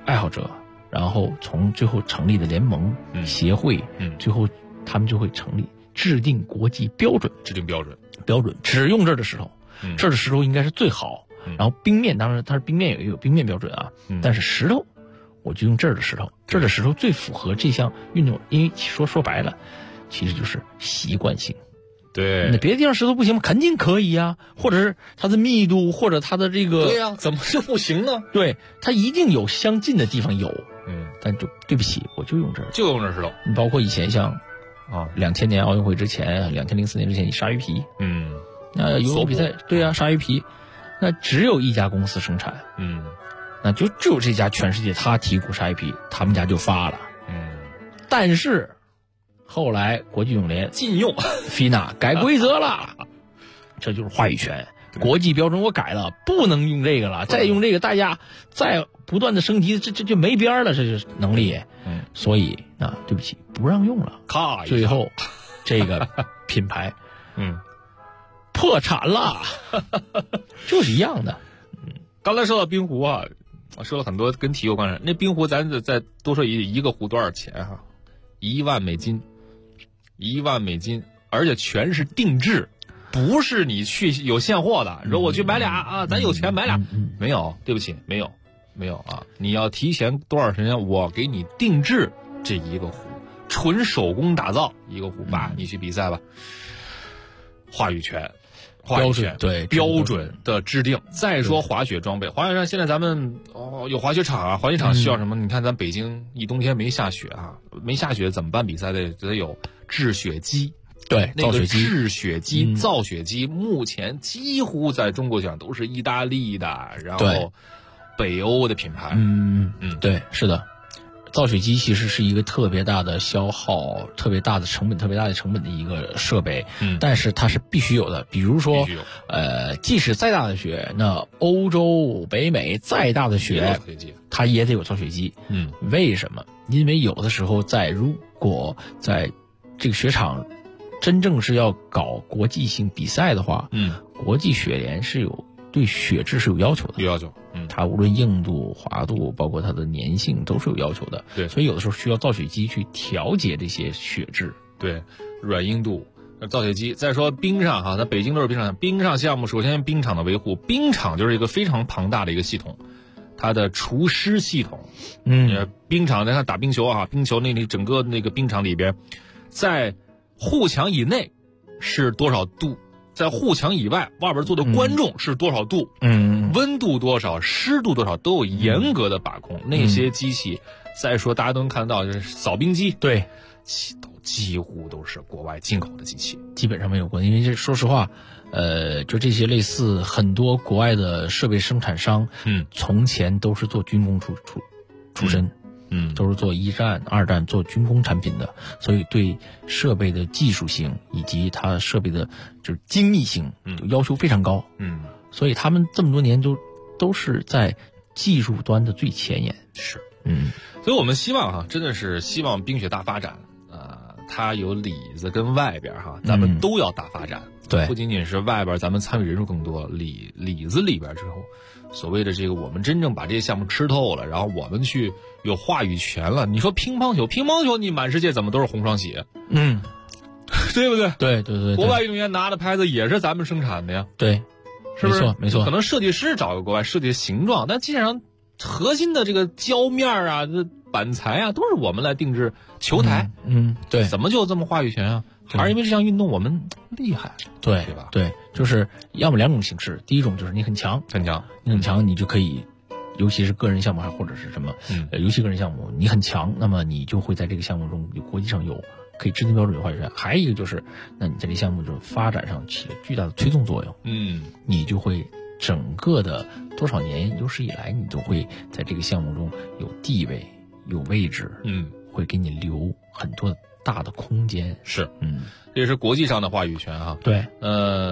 S4: 爱好者，然后从最后成立的联盟、协会，最后他们就会成立制定国际标准，只用这儿的石头，这儿的石头应该是最好。然后冰面，当然它是冰面也有冰面标准啊，但是石头我就用这儿的石头，这儿的石头最符合这项运动，因为说白了，其实就是习惯性。
S1: 对，
S4: 那别的地方石头不行吗？肯定可以啊，或者是它的密度，或者它的这个，
S1: 对呀，怎么就不行呢？
S4: 对，它一定有相近的地方有，但就对不起，我就用这儿，
S1: 石头。
S4: 包括以前像2000年奥运会之前，2004年之前，鲨鱼皮，那游泳比赛，对啊，鲨鱼皮，那只有一家公司生产，那就只有这家全世界他提供鲨鱼皮，他们家就发了，但是后来国际泳联
S1: 禁用
S4: ，FINA 改规则了，这就是话语权。国际标准我改了，不能用这个了，再用这个大家再不断的升级，这就没边了，这就是能力。所以对不起，不让用了。最后这个品牌破产了，就是一样的。
S1: 刚才说到冰壶啊，我说了很多跟体育有关的。那冰壶咱再多说一个壶多少钱哈？1万美金，1万美金，而且全是定制，不是你去有现货的。如果我去买俩啊，咱有钱买俩，没有，对不起，没有啊！你要提前多少时间，我给你定制这一个壶，纯手工打造一个壶吧，你去比赛吧。话语权。
S4: 标准，对
S1: 标准的制定。再说滑雪装备，滑雪上现在咱们有滑雪场啊，滑雪场需要什么？你看咱北京一冬天没下雪啊，没下雪怎么办比赛得有制雪机。
S4: 对，
S1: 那个制雪机、造雪机，目前几乎在中国讲都是意大利的，然后北欧的品牌。
S4: 对，是的。造雪机其实是一个特别大的消耗、特别大的成本的一个设备，但是它是必须有的。比如说，即使再大的雪，那欧洲、北美再大的雪，它也得有造雪机。为什么？因为有的时候如果在这个雪场真正是要搞国际性比赛的话，国际雪联是对雪质是有要求的，它无论硬度、滑度，包括它的粘性都是有要求的。
S1: 对，
S4: 所以有的时候需要造雪机去调节这些雪质。
S1: 对，软硬度，造雪机。再说冰上哈，在北京都是冰上。冰上项目，首先冰场的维护，冰场就是一个非常庞大的一个系统，它的除湿系统。冰场咱看打冰球啊，冰球那里整个那个冰场里边，在护墙以内是多少度？在护墙以外，外边坐的观众是多少度？温度多少，湿度多少，都有严格的把控。那些机器，再说大家都能看得到，就是扫冰机，
S4: 对，
S1: 几乎都是国外进口的机器，
S4: 基本上没有过。因为这说实话，就这些类似很多国外的设备生产商，从前都是做军工出身。都是做1战、2战做军工产品的，所以对设备的技术性以及它设备的就是精密性要求非常高。所以他们这么多年都是在技术端的最前沿。
S1: 是，所以我们希望真的是希望冰雪大发展它有里子跟外边咱们都要大发展。
S4: 对，
S1: 不仅仅是外边咱们参与人数更多，里子里边之后，所谓的这个我们真正把这些项目吃透了，然后我们去有话语权了。你说乒乓球你满世界怎么都是红双喜？对不对？
S4: 对，
S1: 国外运动员拿的牌子也是咱们生产的呀。
S4: 对，
S1: 是不是？
S4: 没错。
S1: 可能设计师找个国外设计形状，但基本上核心的这个胶面啊、板材啊，都是我们来定制。球台，
S4: 对，
S1: 怎么就这么话语权啊？还是因为这项运动我们厉害，
S4: 对
S1: 吧？
S4: 对，就是要么两种形式，第一种就是你很强，你就可以，尤其是个人项目或者是什么，尤其个人项目你很强，那么你就会在这个项目中国际上有可以制定标准的话语权。还有一个就是，那你在这项目就是发展上起了巨大的推动作用，你就会整个的多少年有史以来，你都会在这个项目中有地位、有位置，会给你留很多大的空间。
S1: 是，这是国际上的话语权啊。
S4: 对，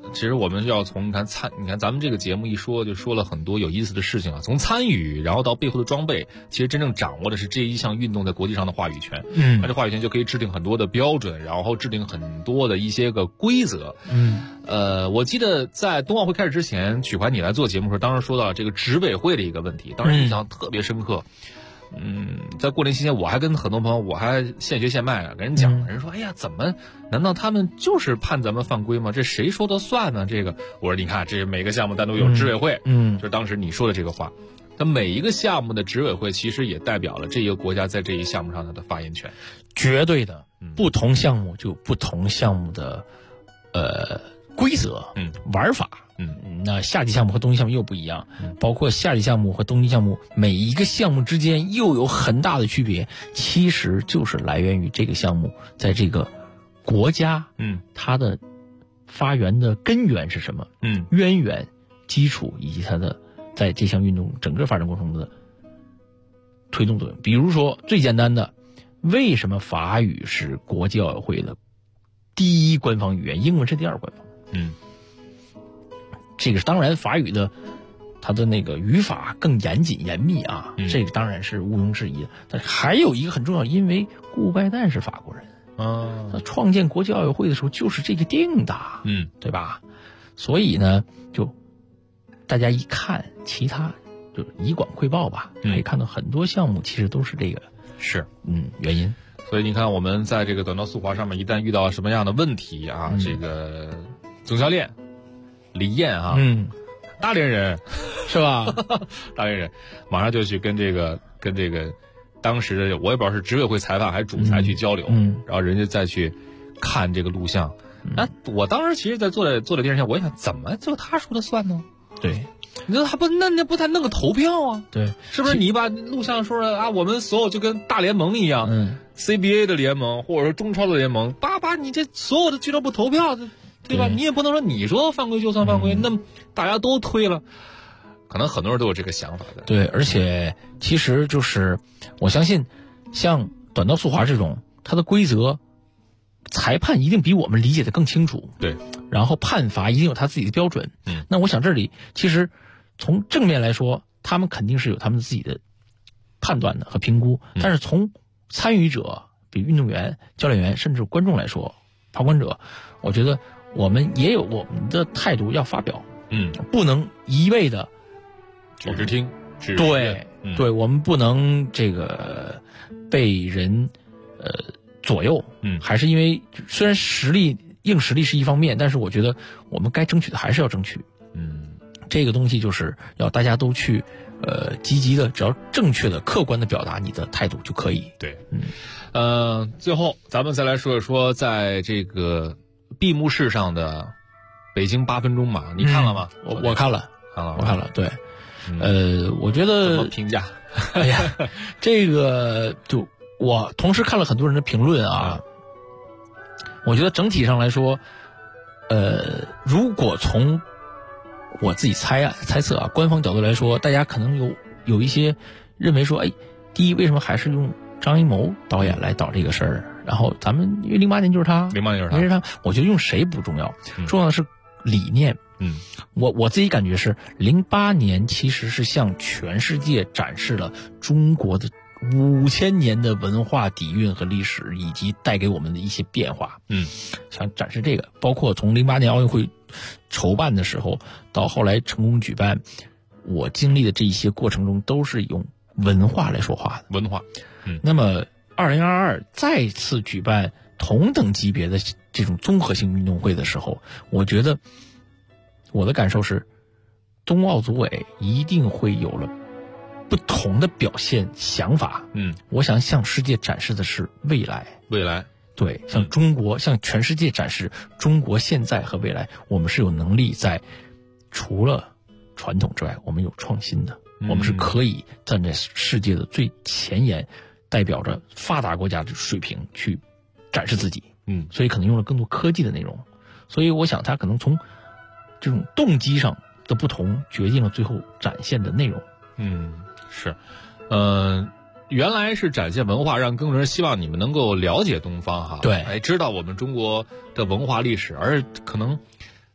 S1: 其实我们要从你看咱们这个节目一说就说了很多有意思的事情啊，从参与然后到背后的装备，其实真正掌握的是这一项运动在国际上的话语权。那这话语权就可以制定很多的标准，然后制定很多的一些个规则。我记得在冬奥会开始之前，曲怀你来做节目的时候，当时说到这个执委会的一个问题，当时印象特别深刻。在过年期间，我还跟很多朋友，我还现学现卖啊，跟人讲，人说，哎呀，难道他们就是判咱们犯规吗？这谁说的算呢？这个，我说你看，这每个项目单独有执委会，就是当时你说的这个话，它每一个项目的执委会其实也代表了这一个国家在这一项目上它的发言权，
S4: 绝对的，不同项目就有不同项目的规则，玩法。那夏季项目和冬季项目又不一样，包括夏季项目和冬季项目每一个项目之间又有很大的区别，其实就是来源于这个项目在这个国家它的发源的根源是什么，渊源基础以及它的在这项运动整个发展过程中的推动作用。比如说最简单的，为什么法语是国际奥委会的第一官方语言，英文是第二官方？这个当然法语的它的那个语法更严谨严密啊，这个当然是毋庸置疑的。但是还有一个很重要，因为顾拜旦是法国人他创建国际奥委会的时候就是这个定的，对吧？所以呢，就大家一看其他就以广汇报吧，可以看到很多项目其实都是这个原因。
S1: 所以你看我们在这个短道速滑上面一旦遇到什么样的问题啊，这个总教练李艳啊，大连人
S4: 是吧？
S1: 大连人马上就去跟这个当时的我也不知道是执委会裁判还是主裁去交流，然后人家再去看这个录像。那我当时其实在坐在电视前，我也想怎么就他说的算呢？
S4: 对，
S1: 你说那不弄个投票啊？
S4: 对，
S1: 是不是你把录像说了啊？我们所有就跟大联盟一样，CBA 的联盟或者说中超的联盟，把你这所有的俱乐部投票。对吧？你也不能说你说犯规就算犯规，那么大家都推了，可能很多人都有这个想法的。
S4: 对，而且其实就是我相信，像短道速滑这种，它的规则，裁判一定比我们理解的更清楚。
S1: 对，
S4: 然后判罚一定有他自己的标准。那我想这里其实从正面来说，他们肯定是有他们自己的判断的和评估，但是从参与者，比如运动员、教练员，甚至观众来说，旁观者，我觉得我们也有我们的态度要发表，不能一味的
S1: 只是听，
S4: 对，我们不能这个被人左右，还是因为虽然硬实力是一方面，但是我觉得我们该争取的还是要争取，这个东西就是要大家都去积极的，只要正确的、客观的表达你的态度就可以。
S1: 对，最后咱们再来说一说，在这个闭幕式上的北京8分钟马，你看了吗？
S4: 我看了，我看了。对，我觉得
S1: 怎么评价？
S4: 哎呀，这个就我同时看了很多人的评论啊，我觉得整体上来说，如果从我自己猜测啊，官方角度来说，大家可能有一些认为说，哎，第一，为什么还是用张艺谋导演来导这个事儿？然后咱们因为08年就是他，我觉得用谁不重要，重要的是理念。我自己感觉是08年其实是向全世界展示了中国的5000年的文化底蕴和历史，以及带给我们的一些变化。想展示这个，包括从08年奥运会筹办的时候到后来成功举办，我经历的这一些过程中都是用文化来说话的。
S1: 文化。
S4: 那么2022再次举办同等级别的这种综合性运动会的时候，我觉得我的感受是，冬奥组委一定会有了不同的表现想法。我想向世界展示的是未来。对，向中国，向全世界展示中国现在和未来，我们是有能力在除了传统之外，我们有创新的，我们是可以站在世界的最前沿，代表着发达国家的水平去展示自己。所以可能用了更多科技的内容，所以我想他可能从这种动机上的不同，决定了最后展现的内容。
S1: 是，原来是展现文化，让更多人希望你们能够了解东方哈，
S4: 对，
S1: 知道我们中国的文化历史，而可能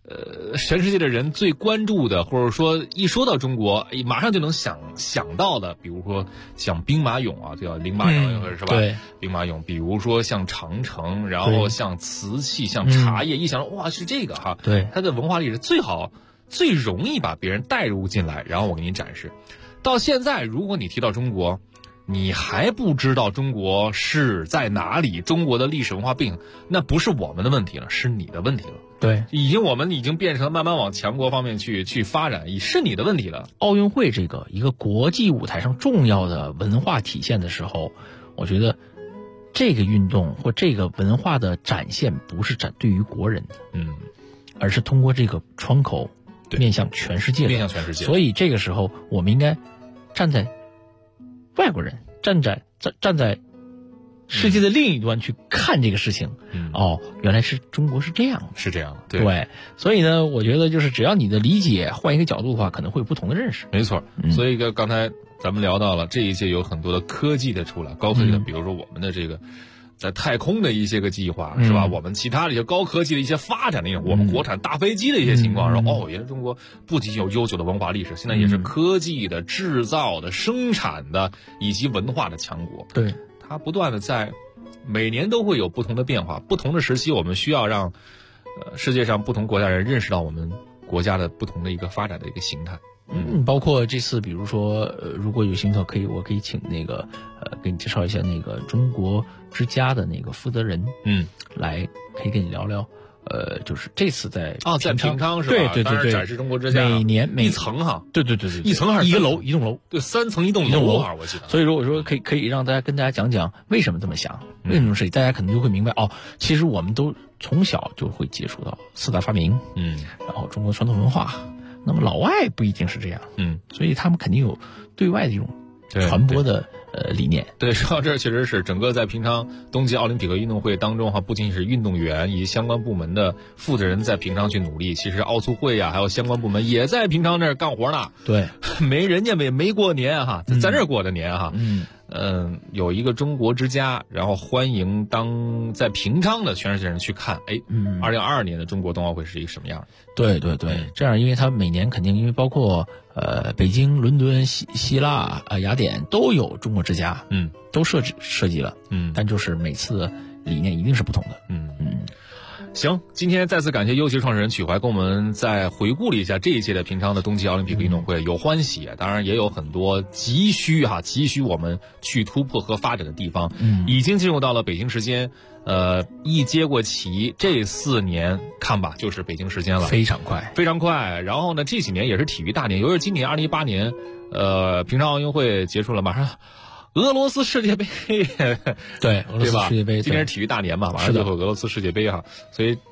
S1: 全世界的人最关注的，或者说一说到中国，马上就能想到的，比如说像兵马俑啊，叫兵马俑是吧？
S4: 对，
S1: 兵马俑，比如说像长城，然后像瓷器，像茶叶，一想到哇是这个哈，
S4: 对，
S1: 它的文化历史最容易把别人带入进来，然后我给你展示。到现在，如果你提到中国，你还不知道中国是在哪里，中国的历史文化背景，那不是我们的问题了，是你的问题了。
S4: 对，
S1: 我们已经变成慢慢往强国方面去发展，是你的问题了。
S4: 奥运会这个一个国际舞台上重要的文化体现的时候，我觉得这个运动或这个文化的展现不是对于国人的，而是通过这个窗口面向全世界的，
S1: 面向全世界。
S4: 所以这个时候我们应该站在外国人，站在世界的另一端去看这个事情，原来是中国是这样的，
S1: 是这样的，
S4: 对。所以呢，我觉得就是只要你的理解换一个角度的话，可能会有不同的认识。
S1: 没错，所以刚才咱们聊到了这一届有很多的科技的出来，高科技的，比如说我们的这个在太空的一些个计划，是吧？我们其他的一些高科技的一些发展的，我们国产大飞机的一些情况，说原来中国不仅有悠久的文化历史，现在也是科技的、制造的、生产的以及文化的强国。
S4: 对。
S1: 它不断的在每年都会有不同的变化，不同的时期，我们需要让世界上不同国家人认识到我们国家的不同的一个发展的一个形态。
S4: 包括这次，比如说，如果有兴趣，我可以请那个给你介绍一下那个中国之家的那个负责人，来可以跟你聊聊。就是这次在
S1: 平昌是吧？
S4: 对，
S1: 展示中国之家，
S4: 每年
S1: 一层哈，
S4: 对，
S1: 一层还是
S4: 一栋楼，
S1: 对，3层一栋楼啊，我记得。
S4: 所以说我说可以让跟大家讲讲为什么这么想，为什么是大家可能就会明白其实我们都从小就会接触到4大发明，然后中国传统文化，那么老外不一定是这样，所以他们肯定有对外的一种传播的理念。
S1: 对，说到这儿，确实是整个在平昌冬季奥林匹克运动会当中不仅是运动员以及相关部门的负责人在平昌去努力，其实奥组会还有相关部门也在平昌这儿干活呢。
S4: 对，
S1: 人家没过年在这儿过的年有一个中国之家，然后欢迎在平昌的全世界人去看，2022年的中国冬奥会是一个什么样的？
S4: 对，这样，因为他每年肯定因为包括北京、伦敦、希腊、雅典都有中国之家，都设计了，但就是每次理念一定是不同的，
S1: 行，今天再次感谢优奇创始人曲怀跟我们再回顾了一下这一届的平昌的冬季奥林匹克运动会，有欢喜，当然也有很多急需我们去突破和发展的地方。已经进入到了北京时间，一接过旗，这4年看吧，就是北京时间了，
S4: 非常快。
S1: 然后呢，这几年也是体育大年，尤其是今年2018年，平昌奥运会结束了，马上俄罗斯世界杯，
S4: 对，俄罗斯世界杯，
S1: 今年是体育大年嘛，马上就会俄罗斯世界杯所以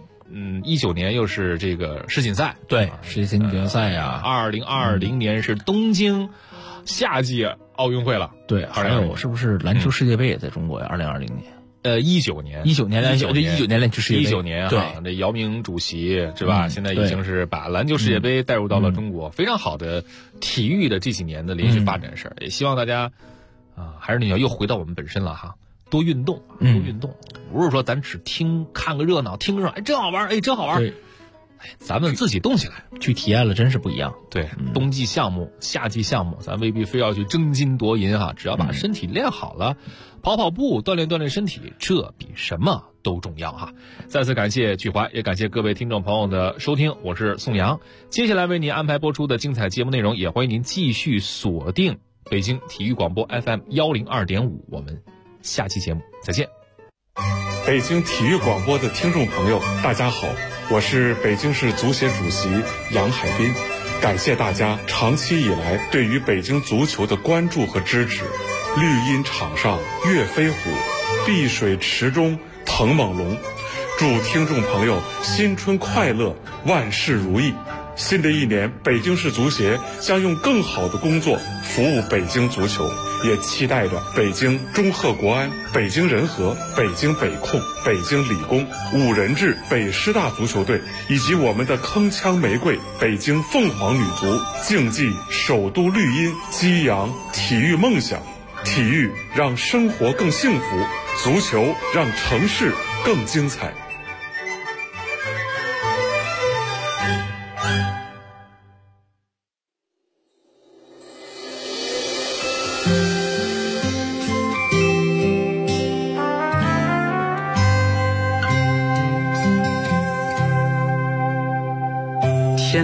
S1: 19年又是这个世锦赛，
S4: 对，世界锦标赛呀
S1: ，2020年是东京夏季奥运会了，
S4: 对，还有是不是篮球世界杯也在中国呀？2020年
S1: ，19年
S4: 篮球世界杯
S1: ，19年那姚明主席是吧？现在已经是把篮球世界杯带入到了中国，非常好的体育的这几年的连续发展事也希望大家还是那句，又回到我们本身了多运动，不是说咱只看个热闹，听个热闹，真好玩，真好玩。咱们自己动起来，
S4: 去体验了，真是不一样。
S1: 对，冬季项目、夏季项目，咱未必非要去争金夺银只要把身体练好了，跑步，锻炼身体，这比什么都重要再次感谢曲怀，也感谢各位听众朋友的收听，我是宋阳。接下来为您安排播出的精彩节目内容，也欢迎您继续锁定北京体育广播 FM 102.5，我们下期节目再见。
S14: 北京体育广播的听众朋友，大家好，我是北京市足协主席杨海滨，感谢大家长期以来对于北京足球的关注和支持。绿茵场上跃飞虎，碧水池中腾猛龙。祝听众朋友新春快乐，万事如意。新的一年，北京市足协将用更好的工作服务北京足球，也期待着北京中赫国安、北京人和、北京北控、北京理工、5人制北师大足球队以及我们的铿锵玫瑰北京凤凰女足，竞技首都绿茵，激扬体育梦想。体育让生活更幸福，足球让城市更精彩。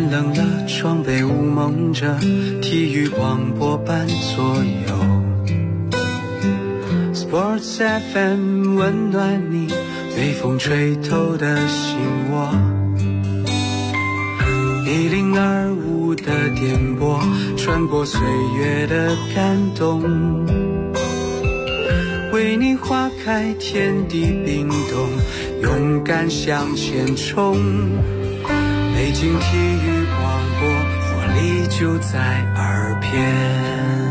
S11: 天冷了，窗被雾蒙着，体育广播伴左右。Sports FM 温暖你被风吹透的心窝。1025的电波，穿过岁月的感动，为你划开天地冰冻，勇敢向前冲。北京体育广播，活力就在耳边。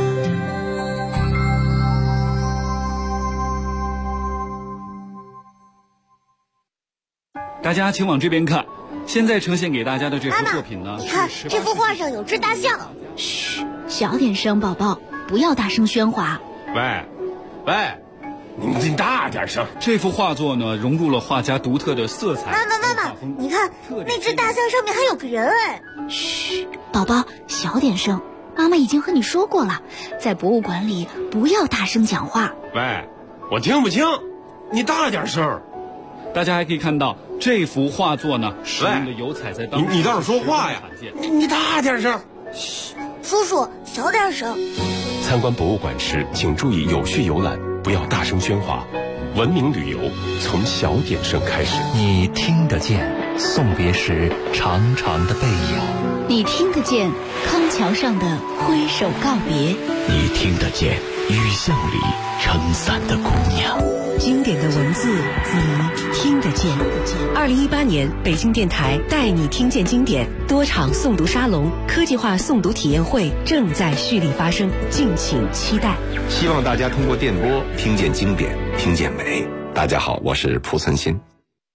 S6: 大家请往这边看，现在呈现给大家的这幅作品呢，
S15: 你看这幅画上有只大象。
S12: 嘘，小点声，宝宝，不要大声喧哗。
S16: 喂，你大点声。
S6: 这幅画作呢，融入了画家独特的色彩。
S15: 妈妈，你看那只大象上面还有个人哎。
S12: 嘘，宝宝，小点声。妈妈已经和你说过了，在博物馆里不要大声讲话。
S16: 喂，我听不清，你大点声。
S6: 大家还可以看到这幅画作呢，使用的油彩在当中。
S16: 你倒是说话呀！你大点声。
S15: 嘘，叔叔小点声。
S17: 参观博物馆时，请注意有序游览，不要大声喧哗。文明旅游从小点声开始。
S18: 你听得见送别时长长的背影，
S12: 你听得见康桥上的挥手告别，
S18: 你听得见雨巷里撑伞的姑娘。
S19: 经典的文字，你听得见。2018年，北京电台带你听见经典多场诵读沙龙、科技化诵读体验会正在蓄力发生，敬请期待。
S20: 希望大家通过电波听见经典，听见美。大家好，我是蒲存昕。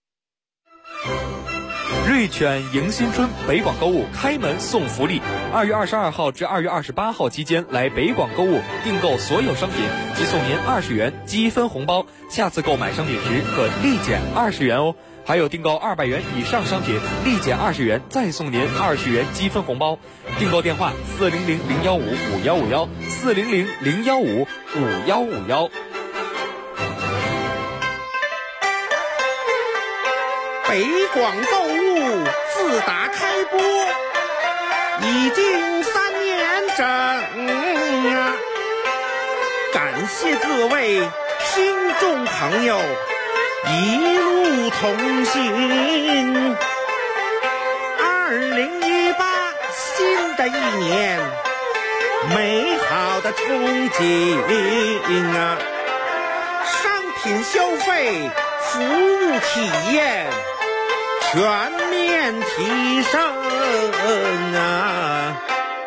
S21: 瑞犬迎新春北广购物开门送福利，2月22号至2月28号期间来北广购物订购所有商品即送您20元积分红包，下次购买商品时可立减20元哦。还有订购200元以上商品立减20元，再送您20元积分红包。订购电话400-015-5151，400-015-5151。
S22: 北广购物自打开播已经3年整啊！感谢各位听众朋友一路同行。2018新的一年，美好的憧憬啊！商品消费，服务体验全面提升啊！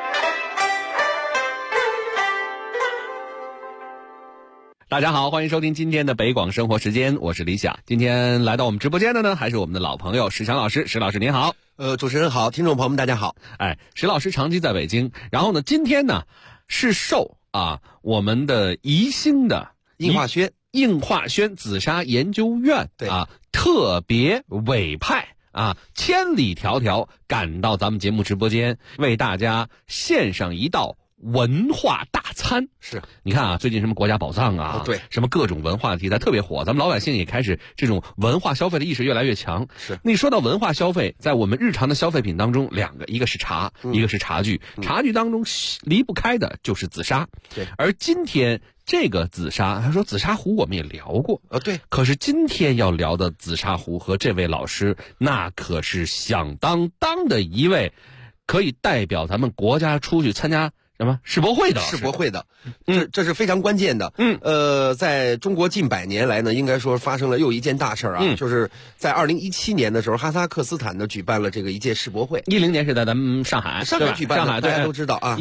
S1: 大家好，欢迎收听今天的北广生活时间，我是李想。今天来到我们直播间的呢，还是我们的老朋友石强老师。石老师您好。
S23: 主持人好，听众朋友们大家好。
S1: 石老师长期在北京，然后呢，今天呢是受我们的宜兴的
S23: 应
S1: 化轩紫砂研究院特别委派千里迢迢赶到咱们节目直播间，为大家献上一道文化大餐。
S23: 是，
S1: 你看最近什么国家宝藏
S23: 对，
S1: 什么各种文化题材特别火，咱们老百姓也开始这种文化消费的意识越来越强。
S23: 是，
S1: 那说到文化消费，在我们日常的消费品当中，两个，一个是茶，一个是茶具。茶具当中离不开的就是紫砂。
S23: 对，
S1: 而今天这个紫砂，他说紫砂壶我们也聊过，
S23: 对。
S1: 可是今天要聊的紫砂壶和这位老师，那可是响当当的一位，可以代表咱们国家出去参加什么世博会的？
S23: 这是非常关键的。在中国近100年来呢，应该说发生了又一件大事就是在2017年的时候，哈萨克斯坦呢举办了这个一届世博会。
S1: 10年是在咱们上海
S23: 举办的，大家都知道